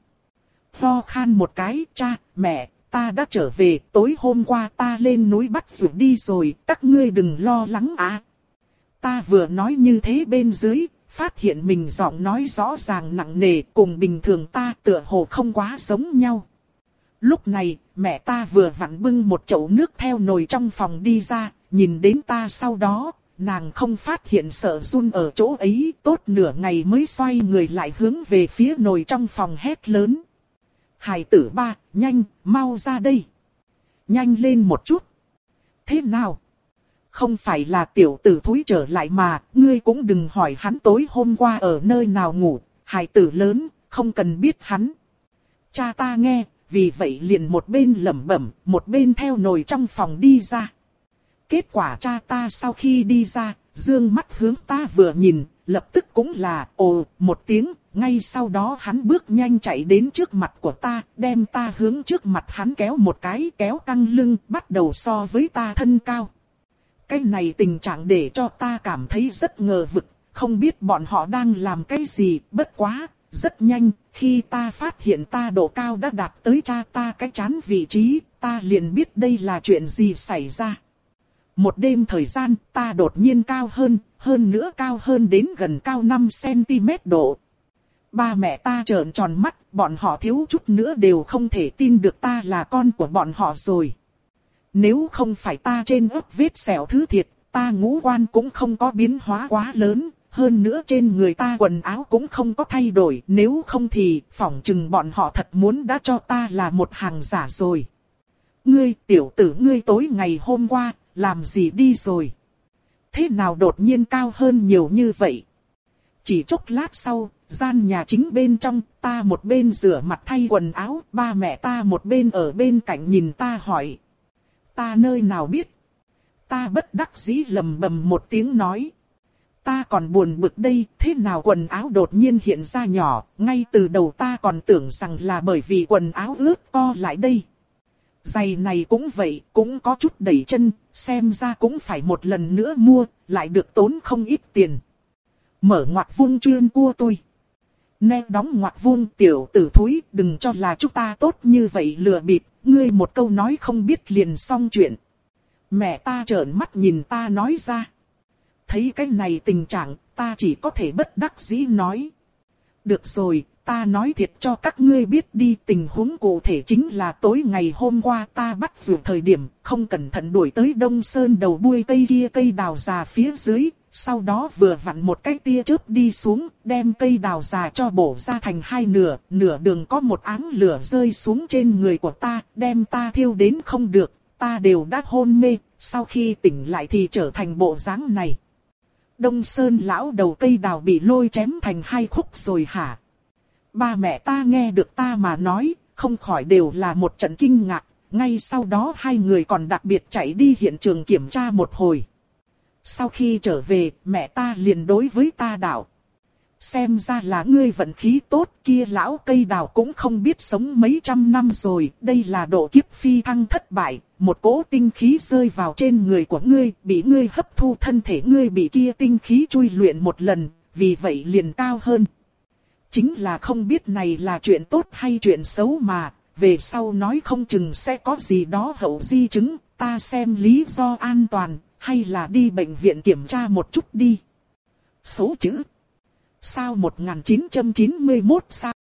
Ho khan một cái, cha, mẹ, ta đã trở về, tối hôm qua ta lên núi bắt ruột đi rồi, các ngươi đừng lo lắng à. Ta vừa nói như thế bên dưới, phát hiện mình giọng nói rõ ràng nặng nề, cùng bình thường ta tựa hồ không quá giống nhau. Lúc này, mẹ ta vừa vặn bưng một chậu nước theo nồi trong phòng đi ra, nhìn đến ta sau đó, nàng không phát hiện sợ run ở chỗ ấy, tốt nửa ngày mới xoay người lại hướng về phía nồi trong phòng hét lớn. Hài tử ba, nhanh, mau ra đây. Nhanh lên một chút. Thế nào? Không phải là tiểu tử thúi trở lại mà, ngươi cũng đừng hỏi hắn tối hôm qua ở nơi nào ngủ, hài tử lớn, không cần biết hắn. Cha ta nghe, vì vậy liền một bên lẩm bẩm, một bên theo nồi trong phòng đi ra. Kết quả cha ta sau khi đi ra, dương mắt hướng ta vừa nhìn, lập tức cũng là ồ một tiếng, ngay sau đó hắn bước nhanh chạy đến trước mặt của ta, đem ta hướng trước mặt hắn kéo một cái, kéo căng lưng, bắt đầu so với ta thân cao. Cái này tình trạng để cho ta cảm thấy rất ngờ vực, không biết bọn họ đang làm cái gì, bất quá, rất nhanh, khi ta phát hiện ta độ cao đã đạt tới cha ta cái chán vị trí, ta liền biết đây là chuyện gì xảy ra. Một đêm thời gian, ta đột nhiên cao hơn, hơn nữa cao hơn đến gần cao năm xăng-ti-mét độ. Ba mẹ ta trợn tròn mắt, bọn họ thiếu chút nữa đều không thể tin được ta là con của bọn họ rồi. Nếu không phải ta trên ớt vết sẹo thứ thiệt, ta ngũ quan cũng không có biến hóa quá lớn, hơn nữa trên người ta quần áo cũng không có thay đổi, nếu không thì phỏng chừng bọn họ thật muốn đã cho ta là một hàng giả rồi. Ngươi tiểu tử ngươi tối ngày hôm qua, làm gì đi rồi? Thế nào đột nhiên cao hơn nhiều như vậy? Chỉ chốc lát sau, gian nhà chính bên trong, ta một bên rửa mặt thay quần áo, ba mẹ ta một bên ở bên cạnh nhìn ta hỏi. Ta nơi nào biết? Ta bất đắc dĩ lầm bầm một tiếng nói. Ta còn buồn bực đây, thế nào quần áo đột nhiên hiện ra nhỏ, ngay từ đầu ta còn tưởng rằng là bởi vì quần áo ướt co lại đây. Giày này cũng vậy, cũng có chút đẩy chân, xem ra cũng phải một lần nữa mua, lại được tốn không ít tiền. Mở ngoặc vuông chuyên cua tôi. Nè đóng ngoặc vuông tiểu tử thúi, đừng cho là chúng ta tốt như vậy lừa bịp, ngươi một câu nói không biết liền xong chuyện. Mẹ ta trợn mắt nhìn ta nói ra. Thấy cái này tình trạng, ta chỉ có thể bất đắc dĩ nói. Được rồi, ta nói thiệt cho các ngươi biết đi, tình huống cụ thể chính là tối ngày hôm qua ta bắt vượt thời điểm, không cẩn thận đuổi tới Đông Sơn đầu buôi cây kia cây đào già phía dưới, sau đó vừa vặn một cái tia chớp đi xuống, đem cây đào già cho bổ ra thành hai nửa, nửa đường có một áng lửa rơi xuống trên người của ta, đem ta thiêu đến không được, ta đều đã hôn mê, sau khi tỉnh lại thì trở thành bộ dáng này. Đông Sơn lão đầu cây đào bị lôi chém thành hai khúc rồi hả? Ba mẹ ta nghe được ta mà nói, không khỏi đều là một trận kinh ngạc, ngay sau đó hai người còn đặc biệt chạy đi hiện trường kiểm tra một hồi. Sau khi trở về, mẹ ta liền đối với ta đạo. Xem ra là ngươi vận khí tốt, kia lão cây đào cũng không biết sống mấy trăm năm rồi, đây là độ kiếp phi thăng thất bại, một cỗ tinh khí rơi vào trên người của ngươi, bị ngươi hấp thu thân thể ngươi bị kia tinh khí chui luyện một lần, vì vậy liền cao hơn. Chính là không biết này là chuyện tốt hay chuyện xấu mà, về sau nói không chừng sẽ có gì đó hậu di chứng, ta xem lý do an toàn, hay là đi bệnh viện kiểm tra một chút đi. Số chữ. Sao một nghìn chín trăm chín mươi mốt sao?